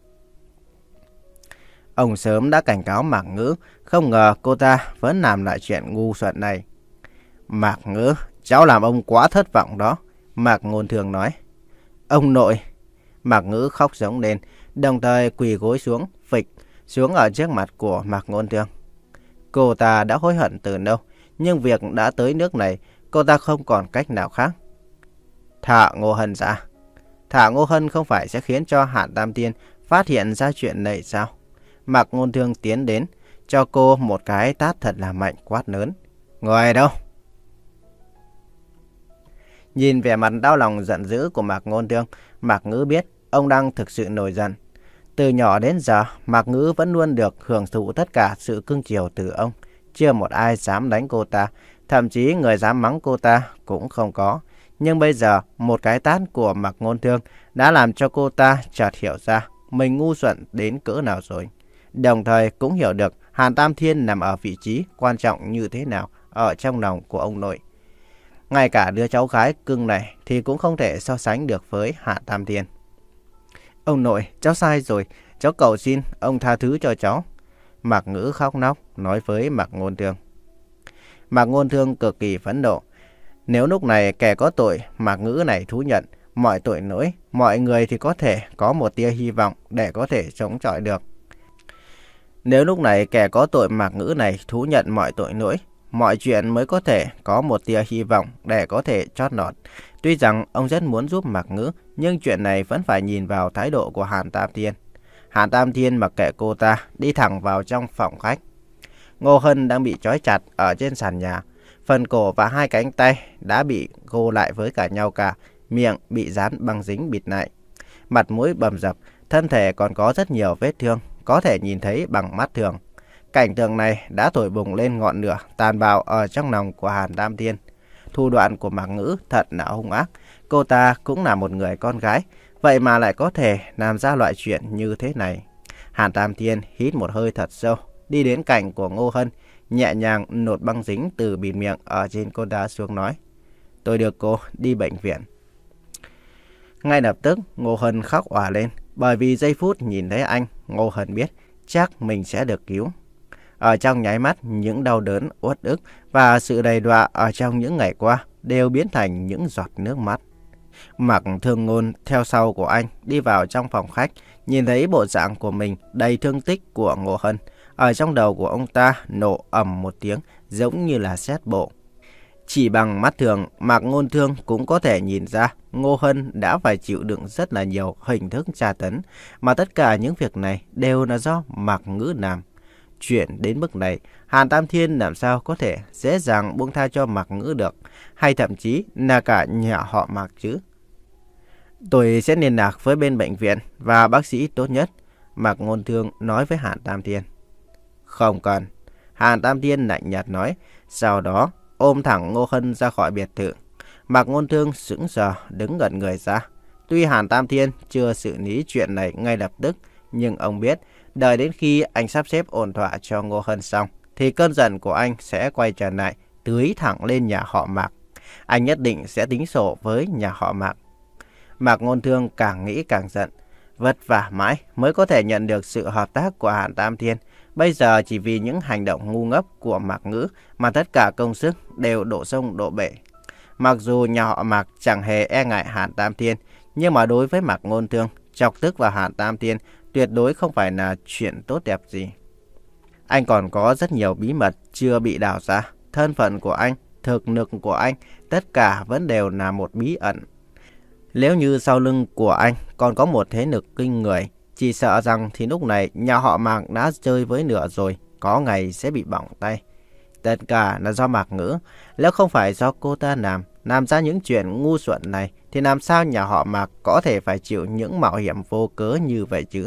Ông sớm đã cảnh cáo Mạc Ngữ, không ngờ cô ta vẫn làm lại chuyện ngu xuẩn này. Mạc Ngữ, cháu làm ông quá thất vọng đó, Mạc Ngôn Thương nói. Ông nội! Mạc Ngữ khóc giống lên, đồng thời quỳ gối xuống, phịch xuống ở trước mặt của Mạc Ngôn Thương. Cô ta đã hối hận từ lâu, nhưng việc đã tới nước này, cô ta không còn cách nào khác. Thả Ngô Hân ra. Thả Ngô Hân không phải sẽ khiến cho Hàn Tam Thiên phát hiện ra chuyện này sao? Mạc Ngôn Thương tiến đến, cho cô một cái tát thật là mạnh, quát lớn. Người đâu? Nhìn vẻ mặt đau lòng giận dữ của Mạc Ngôn Thương, Mạc Ngữ biết ông đang thực sự nổi giận. Từ nhỏ đến giờ, Mạc Ngữ vẫn luôn được hưởng thụ tất cả sự cưng chiều từ ông. Chưa một ai dám đánh cô ta, thậm chí người dám mắng cô ta cũng không có. Nhưng bây giờ, một cái tát của Mạc Ngôn Thương đã làm cho cô ta chợt hiểu ra mình ngu xuẩn đến cỡ nào rồi. Đồng thời cũng hiểu được Hàn Tam Thiên nằm ở vị trí quan trọng như thế nào ở trong lòng của ông nội. Ngay cả đứa cháu gái cưng này thì cũng không thể so sánh được với Hàn Tam Thiên. Ông nội, cháu sai rồi, cháu cầu xin ông tha thứ cho cháu. Mạc Ngữ khóc nóc nói với Mạc Ngôn Thương. Mạc Ngôn Thương cực kỳ phẫn nộ. Nếu lúc này kẻ có tội Mạc Ngữ này thú nhận mọi tội lỗi, mọi người thì có thể có một tia hy vọng để có thể chống chọi được. Nếu lúc này kẻ có tội Mạc Ngữ này thú nhận mọi tội lỗi, mọi chuyện mới có thể có một tia hy vọng để có thể chót lọt. Tuy rằng ông rất muốn giúp Mạc Ngữ, nhưng chuyện này vẫn phải nhìn vào thái độ của Hàn Tam Thiên. Hàn Tam Thiên mặc kệ cô ta, đi thẳng vào trong phòng khách. Ngô Hân đang bị trói chặt ở trên sàn nhà. Phần cổ và hai cánh tay đã bị gô lại với cả nhau cả, miệng bị dán băng dính bịt lại. Mặt mũi bầm dập, thân thể còn có rất nhiều vết thương, có thể nhìn thấy bằng mắt thường. Cảnh tượng này đã thổi bùng lên ngọn lửa tàn bạo ở trong lòng của Hàn Tam Thiên. Thủ đoạn của Mạc Ngữ thật là hung ác. Cô ta cũng là một người con gái, vậy mà lại có thể làm ra loại chuyện như thế này. Hàn Tam Thiên hít một hơi thật sâu, đi đến cạnh của Ngô Hân, nhẹ nhàng nốt băng dính từ bịt miệng ở trên cô ta xuống nói: tôi đưa cô đi bệnh viện. Ngay lập tức Ngô Hân khóc òa lên, bởi vì giây phút nhìn thấy anh, Ngô Hân biết chắc mình sẽ được cứu. Ở trong nháy mắt, những đau đớn, uất ức và sự đầy đọa ở trong những ngày qua đều biến thành những giọt nước mắt. Mạc Thương Ngôn theo sau của anh đi vào trong phòng khách, nhìn thấy bộ dạng của mình đầy thương tích của Ngô Hân. Ở trong đầu của ông ta nổ ầm một tiếng giống như là sét bộ. Chỉ bằng mắt thường, Mạc Ngôn Thương cũng có thể nhìn ra Ngô Hân đã phải chịu đựng rất là nhiều hình thức tra tấn, mà tất cả những việc này đều là do Mạc Ngữ làm. Chuyện đến mức này, Hàn Tam Thiên làm sao có thể dễ dàng buông tha cho Mạc Ngữ được, hay thậm chí là cả nhà họ Mạc chứ? Tôi sẽ liên lạc với bên bệnh viện và bác sĩ tốt nhất, Mạc Ngôn Thương nói với Hàn Tam Thiên. Không cần, Hàn Tam Thiên lạnh nhạt nói, sau đó ôm thẳng Ngô Hân ra khỏi biệt thự. Mạc Ngôn Thương sững sờ đứng ngẩn người ra. Tuy Hàn Tam Thiên chưa xử lý chuyện này ngay lập tức, nhưng ông biết đợi đến khi anh sắp xếp ổn thỏa cho Ngô Hân xong, thì cơn giận của anh sẽ quay trở lại, tưới thẳng lên nhà họ Mạc. Anh nhất định sẽ tính sổ với nhà họ Mạc. Mạc Ngôn Thương càng nghĩ càng giận, vất vả mãi mới có thể nhận được sự hợp tác của Hàn Tam Thiên. Bây giờ chỉ vì những hành động ngu ngốc của Mạc Ngữ mà tất cả công sức đều đổ sông đổ bể. Mặc dù nhà họ Mạc chẳng hề e ngại Hàn Tam Thiên, nhưng mà đối với Mạc Ngôn Thương, chọc tức vào Hàn Tam Thiên tuyệt đối không phải là chuyện tốt đẹp gì. Anh còn có rất nhiều bí mật chưa bị đào ra. Thân phận của anh, thực lực của anh, tất cả vẫn đều là một bí ẩn. Nếu như sau lưng của anh còn có một thế lực kinh người, chỉ sợ rằng thì lúc này nhà họ Mạc đã chơi với lửa rồi, có ngày sẽ bị bỏng tay. Tất cả là do Mạc Ngữ. Nếu không phải do cô ta làm, làm ra những chuyện ngu xuẩn này, thì làm sao nhà họ Mạc có thể phải chịu những mạo hiểm vô cớ như vậy chứ?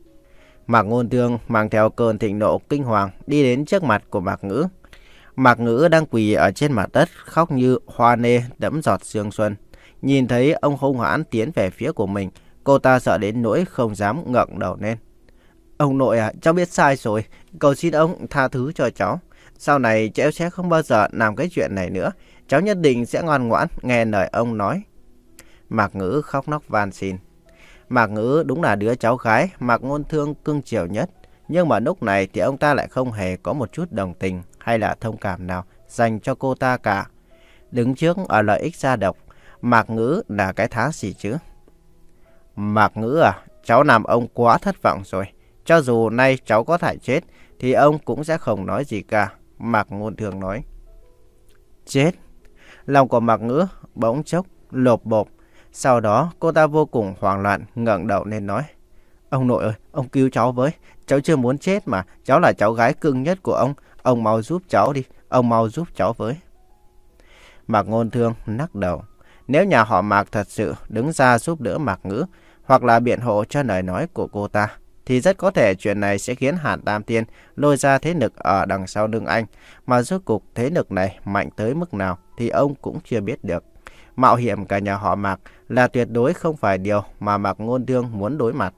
Mạc Ngôn Thương mang theo cơn thịnh nộ kinh hoàng đi đến trước mặt của Mạc Ngữ. Mạc Ngữ đang quỳ ở trên mặt đất khóc như hoa nê đẫm giọt sương xuân. Nhìn thấy ông hung hãn tiến về phía của mình, cô ta sợ đến nỗi không dám ngẩng đầu lên. Ông nội à, cháu biết sai rồi, cầu xin ông tha thứ cho cháu. Sau này cháu sẽ không bao giờ làm cái chuyện này nữa. Cháu nhất định sẽ ngoan ngoãn nghe lời ông nói. Mạc Ngữ khóc nóc van xin. Mạc Ngữ đúng là đứa cháu gái Mạc Ngôn Thương cưng chiều nhất. Nhưng mà lúc này thì ông ta lại không hề có một chút đồng tình hay là thông cảm nào dành cho cô ta cả. Đứng trước ở lợi ích gia độc, Mạc Ngữ là cái thá gì chứ? Mạc Ngữ à, cháu làm ông quá thất vọng rồi. Cho dù nay cháu có thể chết, thì ông cũng sẽ không nói gì cả, Mạc Ngôn Thương nói. Chết? Lòng của Mạc Ngữ bỗng chốc lột bột. Sau đó cô ta vô cùng hoảng loạn ngẩng đầu lên nói. Ông nội ơi, ông cứu cháu với. Cháu chưa muốn chết mà, cháu là cháu gái cưng nhất của ông. Ông mau giúp cháu đi, ông mau giúp cháu với. Mạc Ngôn Thương lắc đầu. Nếu nhà họ Mạc thật sự đứng ra giúp đỡ Mạc Ngữ, hoặc là biện hộ cho lời nói của cô ta, thì rất có thể chuyện này sẽ khiến Hàn Tam Thiên lôi ra thế lực ở đằng sau lưng anh. Mà rốt cuộc thế lực này mạnh tới mức nào thì ông cũng chưa biết được. Mạo hiểm cả nhà họ Mạc là tuyệt đối không phải điều mà Mạc Ngôn Thương muốn đối mặt.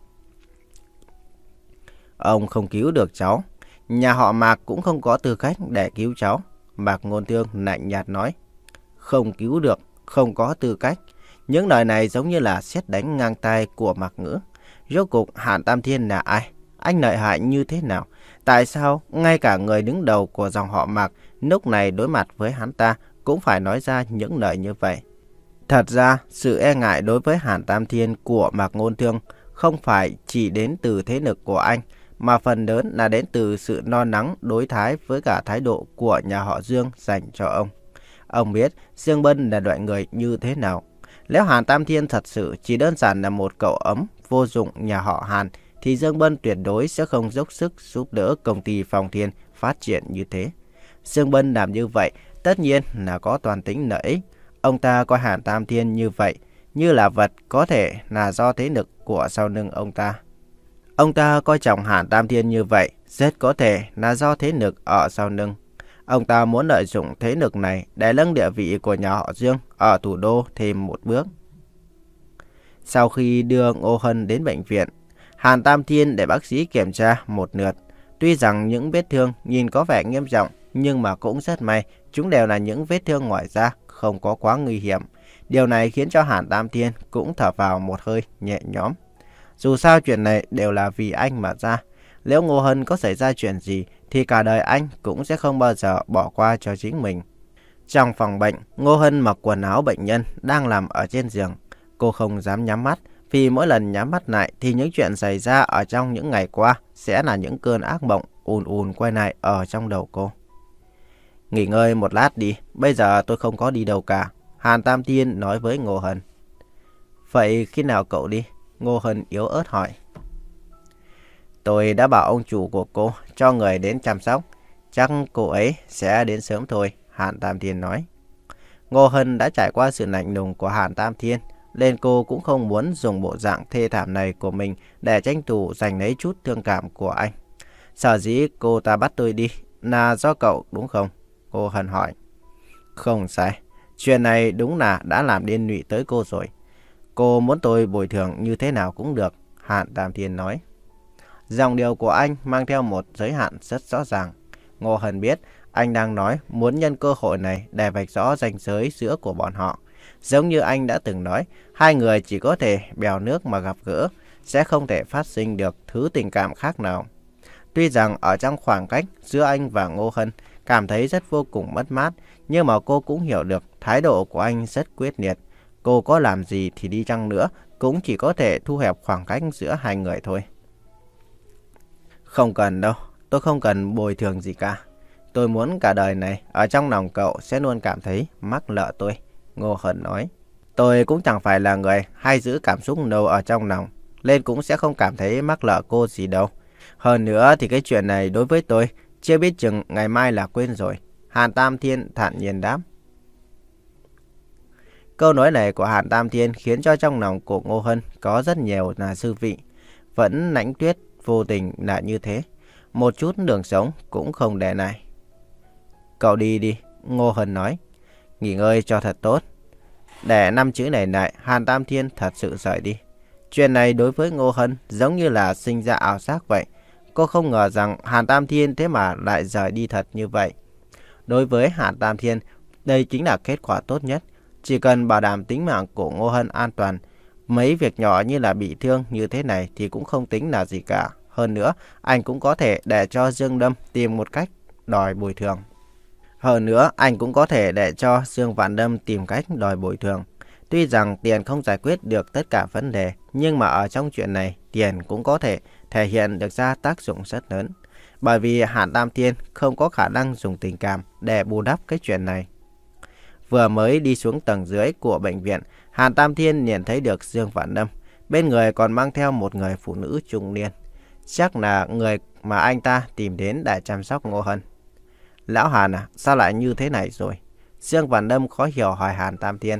Ông không cứu được cháu. Nhà họ Mạc cũng không có tư cách để cứu cháu, Mạc Ngôn Thương lạnh nhạt nói. Không cứu được, không có tư cách. Những lời này giống như là sét đánh ngang tai của Mạc Ngữ. Rốt cuộc Hàn Tam Thiên là ai? Anh lợi hại như thế nào? Tại sao ngay cả người đứng đầu của dòng họ Mạc lúc này đối mặt với hắn ta cũng phải nói ra những lời như vậy? Thật ra, sự e ngại đối với Hàn Tam Thiên của Mạc Ngôn Thương không phải chỉ đến từ thế lực của anh, mà phần lớn là đến từ sự lo lắng đối thái với cả thái độ của nhà họ Dương dành cho ông. Ông biết Dương Bân là loại người như thế nào. Nếu Hàn Tam Thiên thật sự chỉ đơn giản là một cậu ấm vô dụng nhà họ Hàn, thì Dương Bân tuyệt đối sẽ không dốc sức giúp đỡ công ty Phong Thiên phát triển như thế. Dương Bân làm như vậy tất nhiên là có toàn tính lợi ích. Ông ta coi Hàn Tam Thiên như vậy, như là vật có thể là do thế lực của sau lưng ông ta. Ông ta coi trọng Hàn Tam Thiên như vậy, rất có thể là do thế lực ở sau lưng. Ông ta muốn lợi dụng thế lực này để nâng địa vị của nhà họ Dương ở thủ đô thêm một bước. Sau khi đưa Ngô Hân đến bệnh viện, Hàn Tam Thiên để bác sĩ kiểm tra một lượt. Tuy rằng những vết thương nhìn có vẻ nghiêm trọng, nhưng mà cũng rất may, chúng đều là những vết thương ngoài da, không có quá nguy hiểm. Điều này khiến cho Hàn Tam Thiên cũng thở vào một hơi nhẹ nhõm. Dù sao chuyện này đều là vì anh mà ra. Nếu Ngô Hân có xảy ra chuyện gì thì cả đời anh cũng sẽ không bao giờ bỏ qua cho chính mình. Trong phòng bệnh, Ngô Hân mặc quần áo bệnh nhân đang nằm ở trên giường. Cô không dám nhắm mắt, vì mỗi lần nhắm mắt lại thì những chuyện xảy ra ở trong những ngày qua sẽ là những cơn ác mộng ùn ùn quay lại ở trong đầu cô. Nghỉ ngơi một lát đi, bây giờ tôi không có đi đâu cả, Hàn Tam Thiên nói với Ngô Hân. Vậy khi nào cậu đi? Ngô Hân yếu ớt hỏi. Tôi đã bảo ông chủ của cô cho người đến chăm sóc, chắc cô ấy sẽ đến sớm thôi, Hàn Tam Thiên nói. Ngô Hân đã trải qua sự lạnh lùng của Hàn Tam Thiên, nên cô cũng không muốn dùng bộ dạng thê thảm này của mình để tranh thủ giành lấy chút thương cảm của anh. Sở dĩ cô ta bắt tôi đi là do cậu đúng không? Ngô Hân hỏi. Không sai, chuyện này đúng là đã làm liên lụy tới cô rồi. Cô muốn tôi bồi thường như thế nào cũng được, Hàn Tam Thiên nói. Dòng điều của anh mang theo một giới hạn rất rõ ràng. Ngô Hân biết anh đang nói muốn nhân cơ hội này để vạch rõ ranh giới giữa của bọn họ. Giống như anh đã từng nói, hai người chỉ có thể bèo nước mà gặp gỡ, sẽ không thể phát sinh được thứ tình cảm khác nào. Tuy rằng ở trong khoảng cách giữa anh và Ngô Hân cảm thấy rất vô cùng mất mát, nhưng mà cô cũng hiểu được thái độ của anh rất quyết liệt. Cô có làm gì thì đi chăng nữa, cũng chỉ có thể thu hẹp khoảng cách giữa hai người thôi. Không cần đâu, tôi không cần bồi thường gì cả. Tôi muốn cả đời này ở trong lòng cậu sẽ luôn cảm thấy mắc nợ tôi, Ngô Hân nói. Tôi cũng chẳng phải là người hay giữ cảm xúc đâu ở trong lòng, nên cũng sẽ không cảm thấy mắc nợ cô gì đâu. Hơn nữa thì cái chuyện này đối với tôi, chưa biết chừng ngày mai là quên rồi, Hàn Tam Thiên thản nhiên đáp. Câu nói này của Hàn Tam Thiên khiến cho trong lòng của Ngô Hân có rất nhiều là dư vị. Vẫn lãnh tuyết vô tình là như thế, một chút đường sống cũng không để này. Cậu đi đi, Ngô Hân nói, nghỉ ngơi cho thật tốt. Để năm chữ này lại, Hàn Tam Thiên thật sự rời đi. Chuyện này đối với Ngô Hân giống như là sinh ra ảo giác vậy. Cô không ngờ rằng Hàn Tam Thiên thế mà lại rời đi thật như vậy. Đối với Hàn Tam Thiên, đây chính là kết quả tốt nhất. Chỉ cần bảo đảm tính mạng của Ngô Hân an toàn, mấy việc nhỏ như là bị thương như thế này thì cũng không tính là gì cả. Hơn nữa, anh cũng có thể để cho Dương Lâm tìm một cách đòi bồi thường. Hơn nữa, anh cũng có thể để cho Dương Vạn Lâm tìm cách đòi bồi thường. Tuy rằng tiền không giải quyết được tất cả vấn đề, nhưng mà ở trong chuyện này, tiền cũng có thể thể hiện được ra tác dụng rất lớn. Bởi vì Hàn Tam Thiên không có khả năng dùng tình cảm để bù đắp cái chuyện này. Vừa mới đi xuống tầng dưới của bệnh viện, Hàn Tam Thiên nhìn thấy được Dương Vạn Lâm. Bên người còn mang theo một người phụ nữ trung niên. Chắc là người mà anh ta tìm đến để chăm sóc Ngô Hân. Lão Hàn à, sao lại như thế này rồi? Dương Vạn Lâm khó hiểu hỏi Hàn Tam Thiên.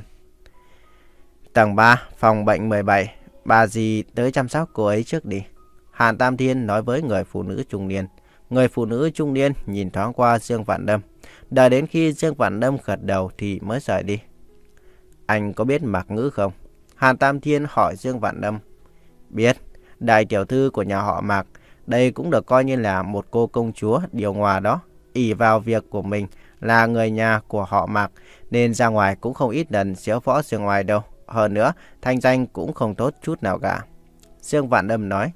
Tầng ba, phòng bệnh mười bảy, bà dì tới chăm sóc cô ấy trước đi. Hàn Tam Thiên nói với người phụ nữ trung niên. Người phụ nữ trung niên nhìn thoáng qua Dương Vạn Lâm. Đợi đến khi Dương Vạn Lâm gật đầu thì mới rời đi. Anh có biết Mạc Ngữ không? Hàn Tam Thiên hỏi Dương Vạn Lâm. Biết, đại tiểu thư của nhà họ Mạc. Đây cũng được coi như là một cô công chúa điều hòa đó. Ỷ vào việc của mình là người nhà của họ Mạc, nên ra ngoài cũng không ít lần xéo võ ra ngoài đâu. Hơn nữa, thanh danh cũng không tốt chút nào cả. Dương Vạn Lâm nói.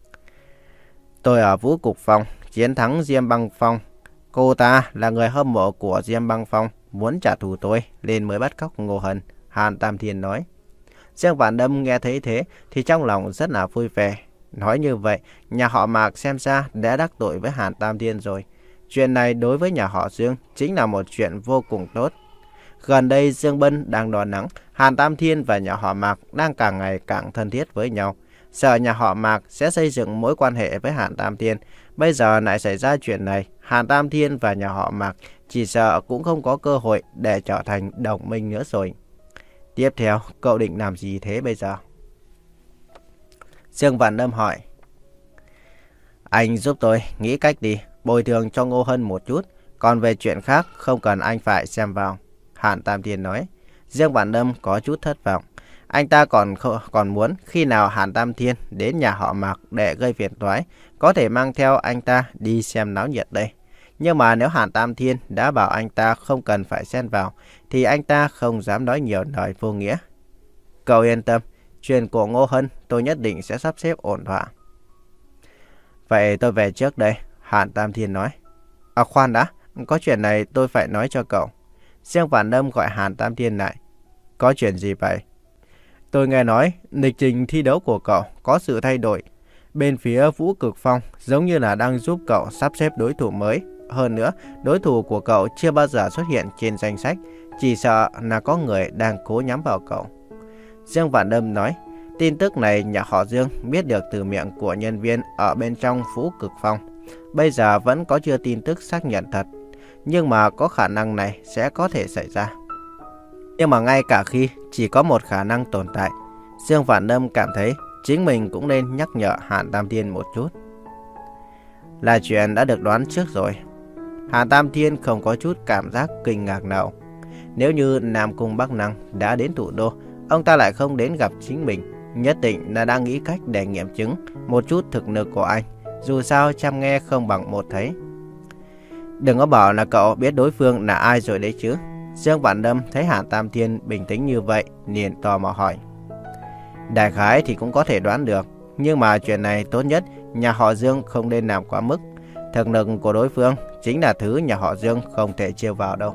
Tôi ở Vũ Cục Phong, chiến thắng Diêm Băng Phong. Cô ta là người hâm mộ của Diêm Băng Phong, muốn trả thù tôi, nên mới bắt cóc Ngô Hân, Hàn Tam Thiên nói. Dương Vạn Lâm nghe thấy thế thì trong lòng rất là vui vẻ. Nói như vậy, nhà họ Mạc xem ra đã đắc tội với Hàn Tam Thiên rồi. Chuyện này đối với nhà họ Dương chính là một chuyện vô cùng tốt. Gần đây Dương Bân đang đón nắng, Hàn Tam Thiên và nhà họ Mạc đang càng ngày càng thân thiết với nhau. Sợ nhà họ Mạc sẽ xây dựng mối quan hệ với Hàn Tam Thiên. Bây giờ lại xảy ra chuyện này, Hàn Tam Thiên và nhà họ Mạc chỉ sợ cũng không có cơ hội để trở thành đồng minh nữa rồi. Tiếp theo, cậu định làm gì thế bây giờ? Dương Vạn Lâm hỏi. Anh giúp tôi nghĩ cách đi, bồi thường cho Ngô Hân một chút. Còn về chuyện khác không cần anh phải xem vào. Hàn Tam Thiên nói. Dương Vạn Lâm có chút thất vọng. Anh ta còn còn muốn khi nào Hàn Tam Thiên đến nhà họ Mạc để gây phiền toái, có thể mang theo anh ta đi xem náo nhiệt đây. Nhưng mà nếu Hàn Tam Thiên đã bảo anh ta không cần phải xen vào, thì anh ta không dám nói nhiều lời vô nghĩa. Cậu yên tâm, chuyện của Ngô Hân tôi nhất định sẽ sắp xếp ổn thỏa. Vậy tôi về trước đây, Hàn Tam Thiên nói. À khoan đã, có chuyện này tôi phải nói cho cậu. Dương Vạn Lâm gọi Hàn Tam Thiên lại. Có chuyện gì vậy? Tôi nghe nói lịch trình thi đấu của cậu có sự thay đổi. Bên phía Vũ Cực Phong giống như là đang giúp cậu sắp xếp đối thủ mới. Hơn nữa, đối thủ của cậu chưa bao giờ xuất hiện trên danh sách. Chỉ sợ là có người đang cố nhắm vào cậu. Dương Vạn Lâm nói, tin tức này nhà họ Dương biết được từ miệng của nhân viên ở bên trong Vũ Cực Phong. Bây giờ vẫn có chưa tin tức xác nhận thật. Nhưng mà có khả năng này sẽ có thể xảy ra. Nhưng mà ngay cả khi chỉ có một khả năng tồn tại, Dương Vạn Lâm cảm thấy chính mình cũng nên nhắc nhở Hàn Tam Thiên một chút. Là chuyện đã được đoán trước rồi. Hàn Tam Thiên không có chút cảm giác kinh ngạc nào. Nếu như Nam Cung Bắc Năng đã đến thủ đô, ông ta lại không đến gặp chính mình, nhất định là đang nghĩ cách để nghiệm chứng một chút thực lực của anh. Dù sao trăm nghe không bằng một thấy. Đừng có bảo là cậu biết đối phương là ai rồi đấy chứ. Dương Vạn Lâm thấy Hàn Tam Thiên bình tĩnh như vậy, liền tò mò hỏi. Đại khái thì cũng có thể đoán được, nhưng mà chuyện này tốt nhất nhà họ Dương không nên làm quá mức. Thực lực của đối phương chính là thứ nhà họ Dương không thể trêu vào đâu.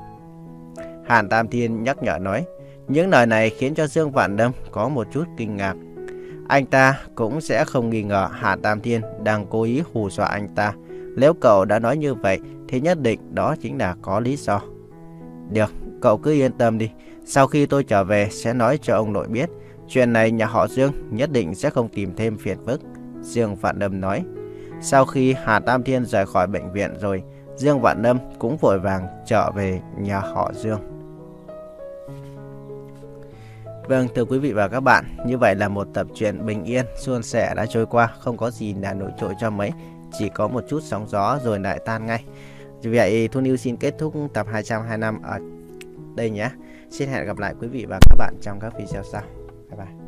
Hàn Tam Thiên nhắc nhở nói. Những lời này khiến cho Dương Vạn Lâm có một chút kinh ngạc. Anh ta cũng sẽ không nghi ngờ Hàn Tam Thiên đang cố ý hù dọa anh ta. Nếu cậu đã nói như vậy thì nhất định đó chính là có lý do. Được, cậu cứ yên tâm đi. Sau khi tôi trở về sẽ nói cho ông nội biết. Chuyện này nhà họ Dương nhất định sẽ không tìm thêm phiền phức. Dương Vạn Lâm nói. Sau khi Hàn Tam Thiên rời khỏi bệnh viện rồi, Dương Vạn Lâm cũng vội vàng trở về nhà họ Dương. Vâng, thưa quý vị và các bạn, như vậy là một tập truyện bình yên, suôn sẻ đã trôi qua, không có gì là nổi trội cho mấy, chỉ có một chút sóng gió rồi lại tan ngay. Vì vậy, Thu Niu xin kết thúc tập hai trăm hai mươi lăm ở đây nhé. Xin hẹn gặp lại quý vị và các bạn trong các video sau. Bye bye.